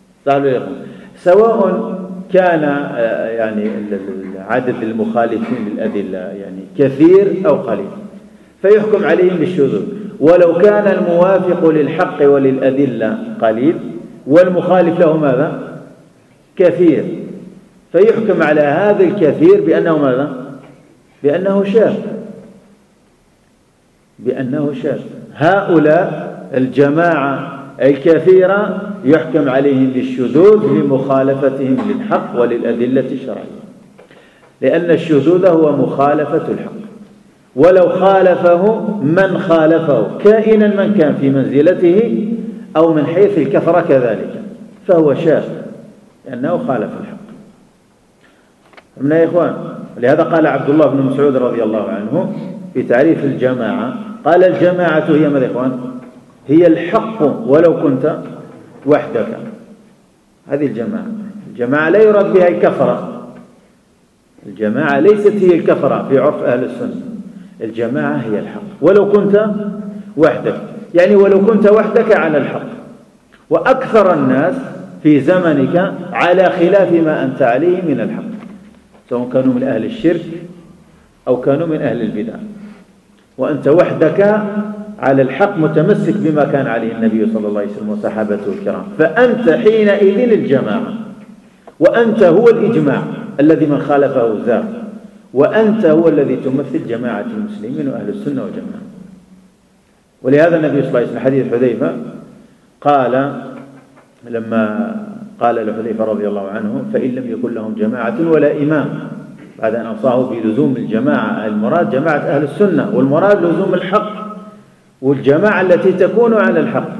Speaker 1: سواء كان يعني عدد المخالفين للأدلة يعني كثير أو قليل فيحكم عليهم بالشذوذ، ولو كان الموافق للحق وللأدلة قليل والمخالف له ماذا؟ كثير، فيحكم على هذا الكثير بأنه ماذا؟ بأنه شاذ. هؤلاء الجماعة الكثيرة يحكم عليهم بالشذوذ لمخالفتهم للحق وللأدلة الشرعية، لأن الشذوذ هو مخالفة الحق، ولو خالفه من خالفه كائنا من كان في منزلته أو من حيث الكثرة كذلك فهو شاذ لأنه خالف الحق. من يا إخوان، لهذا قال عبد الله بن مسعود رضي الله عنه في تعريف الجماعة، قال الجماعة هي ماذا يا إخوان؟ هي الحق ولو كنت وحدك. هذه الجماعة. الجماعة لا يراد بها الكثرة، الجماعة ليست هي الكثرة في عرف أهل السنة، الجماعة هي الحق ولو كنت وحدك، يعني ولو كنت وحدك على الحق وأكثر الناس في زمنك على خلاف ما أنت عليه من الحق، سواء كانوا من أهل الشرك أو كانوا من أهل البدع، وأنت وحدك على الحق متمسك بما كان عليه النبي صلى الله عليه وسلم وصحابته الكرام، فأنت حينئذ الجماعة، وأنت هو الإجماع الذي من خالفه زاغ، وأنت هو الذي تمثل جماعة المسلمين وأهل السنة والجماعة. ولهذا النبي صلى الله عليه وسلم حديث حذيفة قال لما قال لحذيفة رضي الله عنه: فإن لم يكن لهم جماعة ولا إمام، بعد أن أوصاه بلزوم الجماعة، المراد جماعة أهل السنة، والمراد لزوم الحق والجماعة التي تكون على الحق،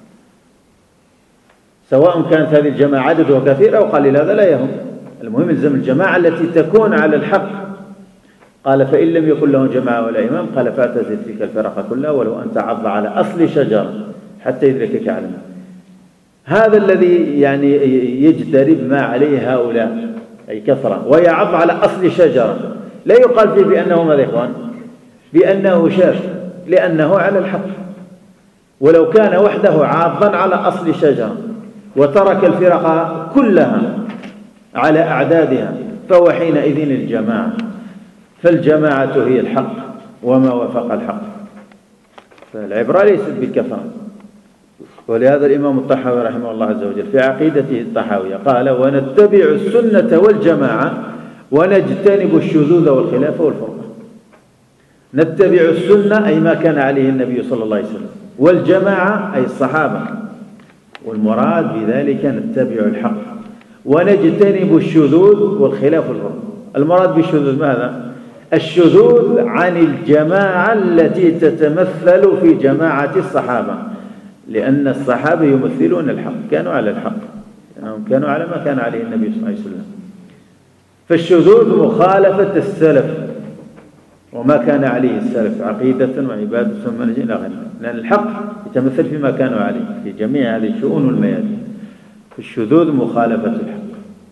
Speaker 1: سواء كانت هذه الجماعة عددها كثير أو قليل هذا لا يهم، المهم لزم الجماعة التي تكون على الحق. قال: فإن لم يكن لهم جماعة ولا إمام، قال: فاعتزل تلك الفرق كلها ولو أن تعض على أصل شجرة حتى يدركك علمها. هذا الذي يعني يجترب ما عليه هؤلاء أي كثرة ويعض على أصل شجرة، لا يقال فيه بأنه ماذا يا إخوان؟ بأنه شاذ، لأنه على الحق. ولو كان وحده عاضا على أصل شجرة وترك الفرق كلها على أعدادها فهو حينئذ الجماعة. فالجماعة هي الحق وما وفق الحق، فالعبرة ليست بالكثرة. ولهذا الإمام الطحاوي رحمه الله عز وجل في عقيدته الطحاوية قال: ونتبع السنة والجماعة ونجتنب الشذوذ والخلاف والفرقة. نتبع السنة أي ما كان عليه النبي صلى الله عليه وسلم، والجماعة أي الصحابة، والمراد بذلك نتبع الحق، ونجتنب الشذوذ والخلاف والفرقة. المراد بالشذوذ ماذا؟ الشذوذ عن الجماعة التي تتمثل في جماعة الصحابة، لأن الصحابة يمثلون الحق، كانوا على الحق، كانوا على ما كان عليه النبي صلى الله عليه وسلم. فالشذوذ مخالفة السلف وما كان عليه السلف عقيدة وعبادة ومنهج إلى غيره، لأن الحق يتمثل فيما كانوا عليه في جميع هذه الشؤون والميادين. الشذوذ مخالفة الحق.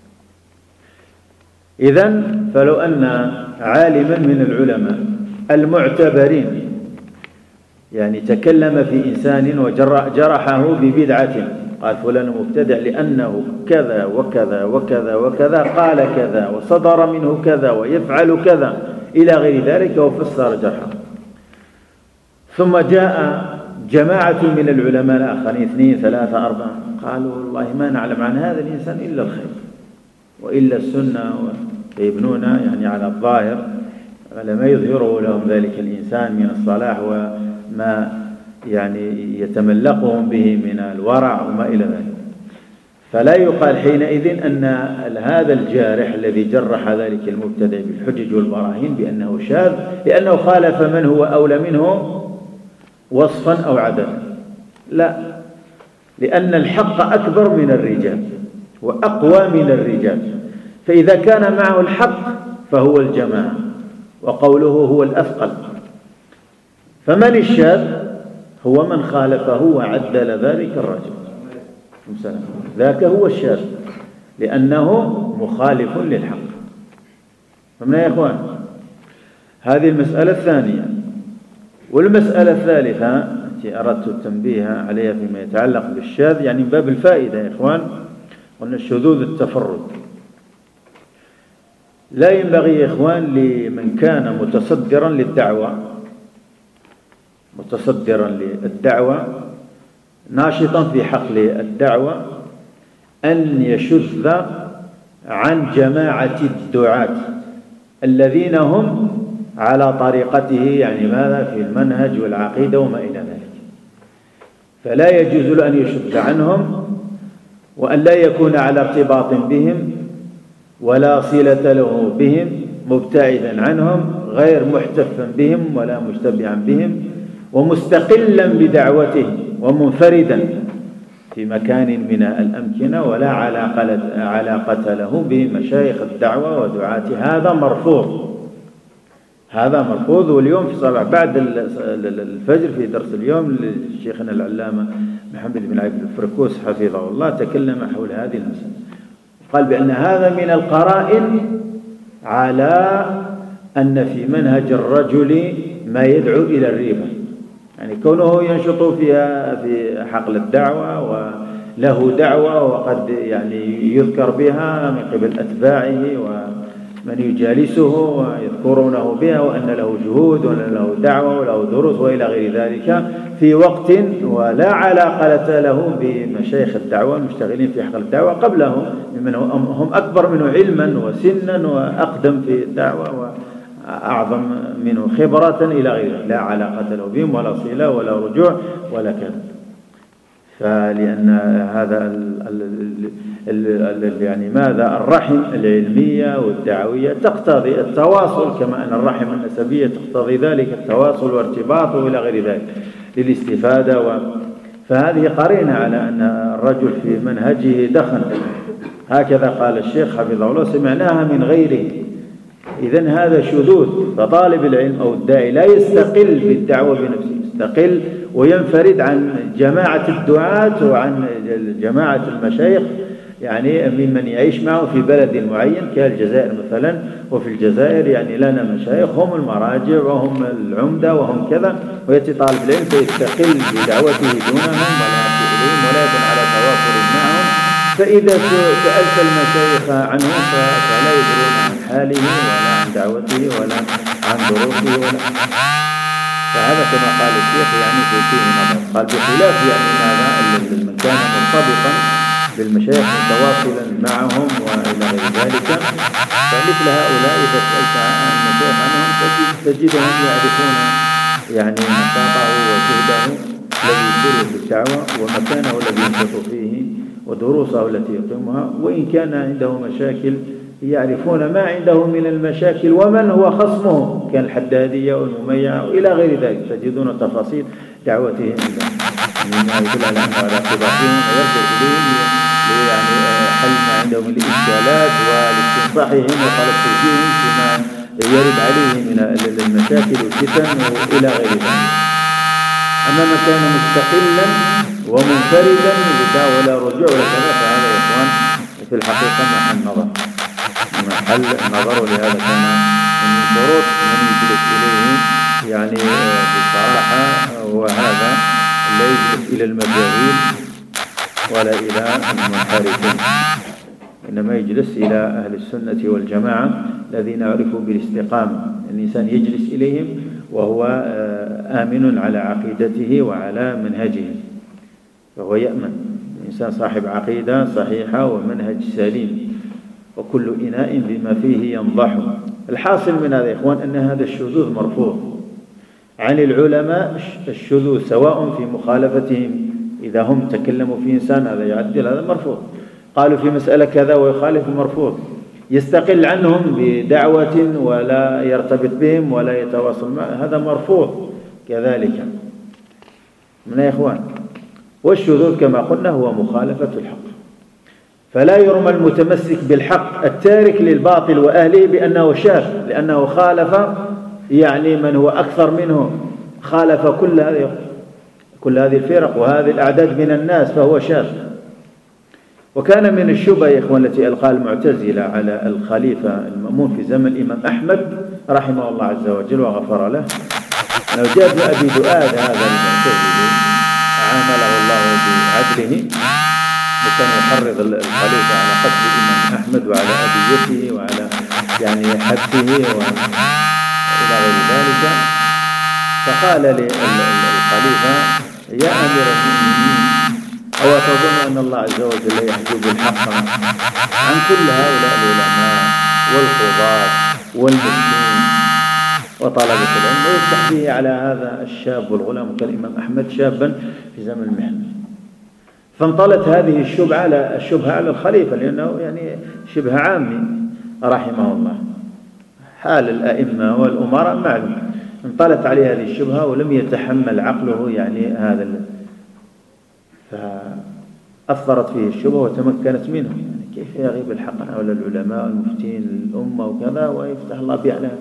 Speaker 1: إذن فلو أن عالما من العلماء المعتبرين يعني تكلم في إنسان وجرحه ببدعة، قال فلان مبتدع لأنه كذا وكذا وكذا وكذا، قال كذا وصدر منه كذا ويفعل كذا إلى غير ذلك، وفسر جرحه، ثم جاء جماعة من العلماء الآخرين 2 3 4 قالوا والله ما نعلم عن هذا الإنسان إلا الخير وإلا السنة، ويبنون يعني على الظاهر على ما يظهره لهم ذلك الإنسان من الصلاح وما يعني يتملقهم به من الورع وما إلى ذلك. فلا يقال حينئذ أن هذا الجارح الذي جرح ذلك المبتدع بالحجج والبراهين بأنه شاذ لأنه خالف من هو أولى منه وصفا أو عددا، لا، لأن الحق أكبر من الرجال وأقوى من الرجال، فإذا كان معه الحق فهو الجماعة وقوله هو الأثقل. فمن الشاذ؟ هو من خالفه وعدل ذلك الرجل، ذاك هو الشاذ لأنه مخالف للحق. فمن يا إخوان، هذه المسألة الثانية. والمسألة الثالثة التي أردت التنبيه عليها فيما يتعلق بالشاذ يعني من باب الفائدة يا إخوان، قلنا الشذوذ التفرد. لا ينبغي يا إخوان لمن كان متصدرا للدعوة ناشطا في حقل الدعوة أن يشذ عن جماعة الدعاة الذين هم على طريقته، يعني ماذا في المنهج والعقيدة وما إلى ذلك. فلا يجوز له أن يشذ عنهم وأن لا يكون على ارتباط بهم ولا صلة له بهم، مبتعدا عنهم غير محتفا بهم ولا مشتبعا بهم، ومستقلا بدعوته ومنفردا في مكان من الأمكنة ولا علاقة له بمشايخ الدعوة ودعاتها. هذا مرفوض، هذا مرفوض. واليوم في صلاة بعد الفجر في درس اليوم لشيخنا العلامة محمد بن عبد الفركوس حفظه الله تكلم حول هذه المسألة، قال بأن هذا من القرائن على أن في منهج الرجل ما يدعو إلى الريبة، يعني كونه ينشط فيها في حقل الدعوة وله دعوة وقد يعني يذكر بها من قبل أتباعه ومن يجالسه ويذكرونه بها، وأن له جهود وأن له دعوة وله دروس وإلى غير ذلك في وقت ولا علاقة له بمشايخ الدعوة المشتغلين في حقل الدعوة قبله، ممن هم أكبر منه علما وسنا وأقدم في الدعوة أعظم منه خبرة إلى غيره، لا علاقة له بهم ولا صلة ولا رجوع ولا كذا. فلأن هذا يعني ماذا الرحم العلمية والدعوية تقتضي التواصل، كما أن الرحم النسبية تقتضي ذلك التواصل وارتباط وإلى غير ذلك للاستفادة فهذه قرينة على أن الرجل في منهجه دخن، هكذا قال الشيخ حفظه الله، سمعناها من غيره. إذن هذا شذوذ. فطالب العلم أو الداعي لا يستقل بالدعوة بنفسه، يستقل وينفرد عن جماعة الدعاة وعن جماعة المشايخ، يعني ممن يعيش معه في بلد معين كالجزائر مثلا. وفي الجزائر يعني لنا مشايخ هم المراجع وهم العمدة وهم كذا، ويأتي طالب العلم فيستقل بدعوته دونهم ولا يأتي إليهم ولا يكون على تواصل معهم. فإذا سألت المشايخ عنه فلا يدرون عن حاله ولا عن دعوته ولا عن دروسه ولا. فهذا كما قال الشيخ يعني فيه نظر. قال بخلاف يعني ماذا من كان مرتبطا بالمشايخ متواصلا معهم وإلى غير ذلك، فمثل هؤلاء إذا سألت عن المشايخ عنهم تجدهم يعرفون يعني نشاطه وجهده الذي يسير في الدعوة ومكانه الذي ينشط فيه ودروسه التي يقيمها، وإن كان عنده مشاكل يعرفون ما عنده من المشاكل ومن هو خصمه كالحدادية والمميعة وإلى غير ذلك. تجدون تفاصيل دعوتهم مما يدل على أنه على قضاءهم ويرجع إليهم يعني حل ما عندهم من الإشكالات ولاستنصاحهم وطلب توجيههم فيما يرد عليه من المشاكل والفتن وإلى غير ذلك. أما من كان مستقلا ومنفردا ولا رجوع ولا كذا فهذا يا إخوان في الحقيقة محل نظر، ولهذا كان من شروط من يجلس إليه يعني بصراحة وهذا لا يجلس إلى المجاهيل ولا إلى المنحرفين، إنما يجلس إلى أهل السنة والجماعة الذين يعرفوا بالاستقامة. الإنسان يجلس إليهم وهو آمن على عقيدته وعلى منهجه، فهو يأمن. الإنسان صاحب عقيدة صحيحة ومنهج سليم، وكل إناء بما فيه ينضح. الحاصل من هذا يا إخوان أن هذا الشذوذ مرفوض عن العلماء. الشذوذ سواء في مخالفتهم إذا هم تكلموا في إنسان هذا يعدل، هذا مرفوض. قالوا في مسألة كذا ويخالف، مرفوض. يستقل عنهم بدعوة ولا يرتبط بهم ولا يتواصل معهم، هذا مرفوض كذلك من يا إخوان. والشذوذ كما قلنا هو مخالفة الحق، فلا يرمى المتمسك بالحق التارك للباطل وأهله بأنه شاذ، لأنه خالف يعني من هو أكثر منه، خالف كل هذه الفرق وهذه الأعداد من الناس، فهو شاذ. وكان من الشبه يا إخوان التي ألقاها المعتزلة على الخليفة المأمون في زمن الإمام أحمد رحمه الله عز وجل وغفر له، أنه جاء ابن أبي دؤاد هذا المعتزلي عامله الله بعدله، وكان يحرض الخليفة على قتل الإمام أحمد وعلى أذيته وعلى يعني حبسه وإلى غير ذلك. فقال للخليفة: يا أمير المؤمنين، أو تظن أن الله عز وجل يحجب الحق عن كل هؤلاء العلماء والقضاة والمسلمين وطلبة العلم، ويفتح به على هذا الشاب والغلام؟ كان الإمام أحمد شابا في زمن المحنة. فانطلت هذه الشبهة على الخليفة، لأنه يعني شبه عامي رحمه الله، حال الأئمة والأمراء معلوم. انطلت عليه هذه الشبهة ولم يتحمل عقله يعني هذا فأثرت فيه الشبهة وتمكنت منه. يعني كيف يغيب الحق عن هؤلاء العلماء والمفتين الأمة وكذا ويفتح الله به على.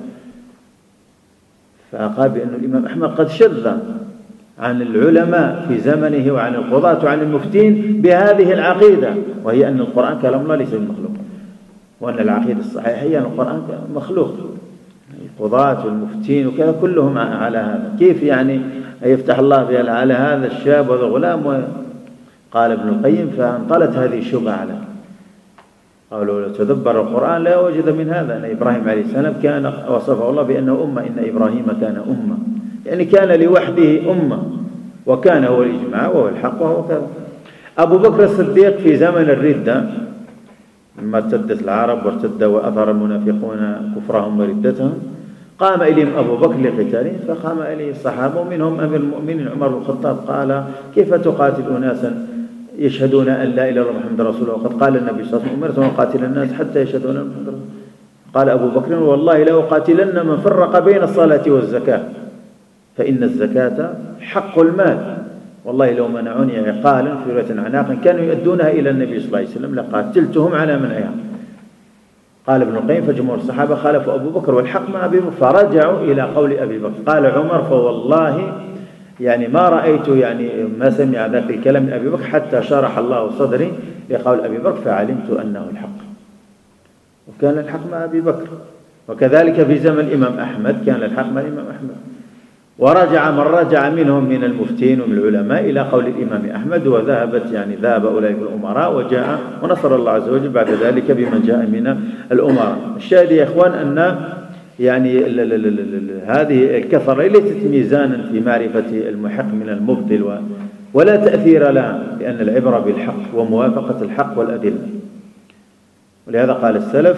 Speaker 1: فقال بأن الإمام أحمد قد شذ عن العلماء في زمنه وعن القضاة وعن المفتين بهذه العقيدة، وهي أن القرآن كلام الله ليس بمخلوق، وأن العقيدة الصحيحة هي أن القرآن مخلوق. القضاة والمفتين وكذا كلهم على هذا. كيف يعني يفتح الله به على هذا الشاب وهذا الغلام؟ قال ابن القيم فانطلت هذه الشبهة على قالوا لو تدبر القرآن لا وجد من هذا أن إبراهيم عليه السلام كان وصفه الله بأنه أمة، إن إبراهيم كان أمة، يعني كان لوحده أمة، وكان هو الإجماع وهو الحق وهو كذا. أبو بكر الصديق في زمن الردة لما ارتدت العرب وارتد وأظهر المنافقون كفرهم وردتهم، قام إليهم أبو بكر لقتالهم، فقام إليه الصحابة ومنهم أمير المؤمنين عمر بن الخطاب قال كيف تقاتل أناسا يشهدون أن لا إله إلا الله محمد رسول الله وقد قال النبي صلى الله عليه وسلم أمرت أن أقاتل الناس حتى يشهدون أن محمد رسول الله. قال أبو بكر والله لا أقاتلن من فرق بين الصلاة والزكاة فإن الزكاة حق المال، والله لو منعوني عقالا في رواية عناقا كانوا يؤدونها إلى النبي صلى الله عليه وسلم لقاتلتهم على منعها. قال ابن القيم فجمهور الصحابة خالفوا أبو بكر والحق مع أبي بكر فرجعوا إلى قول أبي بكر. قال عمر فوالله يعني ما رأيت يعني ما سمع ذاك الكلام من أبي بكر حتى شرح الله صدري لقول أبي بكر فعلمت أنه الحق، وكان الحق مع أبي بكر. وكذلك في زمن الإمام أحمد كان الحق مع الإمام أحمد، ورجع من رجع منهم من المفتين ومن العلماء إلى قول الإمام أحمد، ذهب أولئك الأمراء وجاء ونصر الله عز وجل بعد ذلك بمن جاء من الأمراء. الشاهد يا إخوان أن يعني هذه الكثرة ليست ميزانا في معرفة المحق من المبطل ولا تأثير لها، لأن العبرة بالحق وموافقة الحق والأدلة. ولهذا قال السلف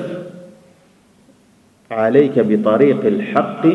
Speaker 1: عليك بطريق الحق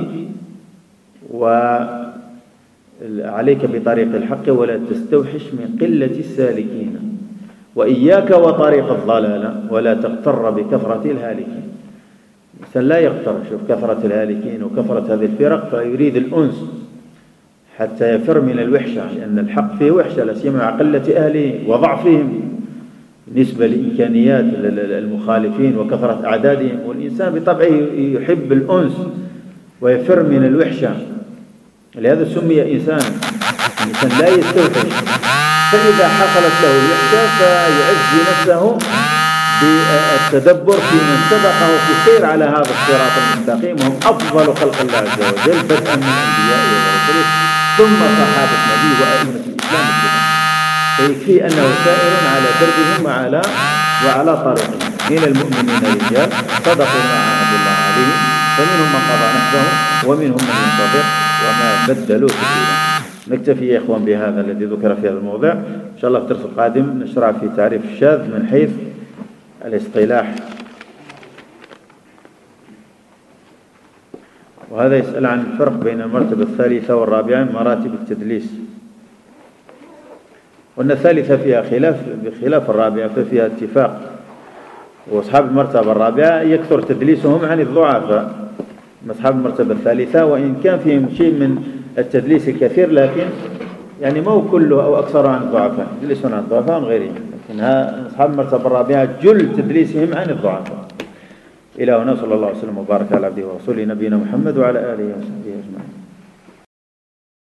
Speaker 1: ولا تستوحش من قلة السالكين، وإياك وطريق الضلالة ولا تغتر بكثرة الهالكين. الإنسان لا يغتر شوف كثرة الهالكين وكثرة هذه الفرق فيريد الأنس حتى يفر من الوحشة، لأن الحق فيه وحشة لا سيما مع قلة أهله وضعفهم بالنسبة لإمكانيات المخالفين وكثرة أعدادهم. والإنسان بطبعه يحب الأنس ويفر من الوحشة، لهذا سمي إنسان لا يستوحش. فإذا حصلت له الوحشة فيعز نفسه بالتدبر في من سبقه في السير على هذا الصراط المستقيم، وهم أفضل خلق الله عز وجل بدءا من الأنبياء ورسله ثم صحابة النبي وأئمة الإسلام الكبار، فيكفي أنه سائر على دربهم وعلى طريقهم. من المؤمنين رجال صدقوا ما عاهدوا الله عليه فمنهم من قضى نحبه ومنهم من ينتظر وما بدلوا تبديلا. نكتفي يا إخوان بهذا الذي ذكر في هذا الموضع. إن شاء الله في الدرس القادم نشرع في تعريف الشاذ من حيث الاصطلاح. وهذا يسأل عن الفرق بين المرتبة الثالثة والرابعة من مراتب التدليس. وأن الثالثة فيها خلاف بخلاف الرابعة ففيها اتفاق، وأصحاب المرتبة الرابعة يكثر تدليسهم عن الضعفاء. أصحاب المرتبة الثالثة وإن كان فيهم شيء من التدليس الكثير لكن يعني مو كله أو أكثر عن الضعفاء، يدلسون عن الضعفاء عن غيرهم، لكن أصحاب المرتبة الرابعة جل تدليسهم عن الضعفاء. إلى هنا صلى الله عليه وسلم وبارك على عبده ورسوله نبينا محمد وعلى آله وصحبه أجمعين.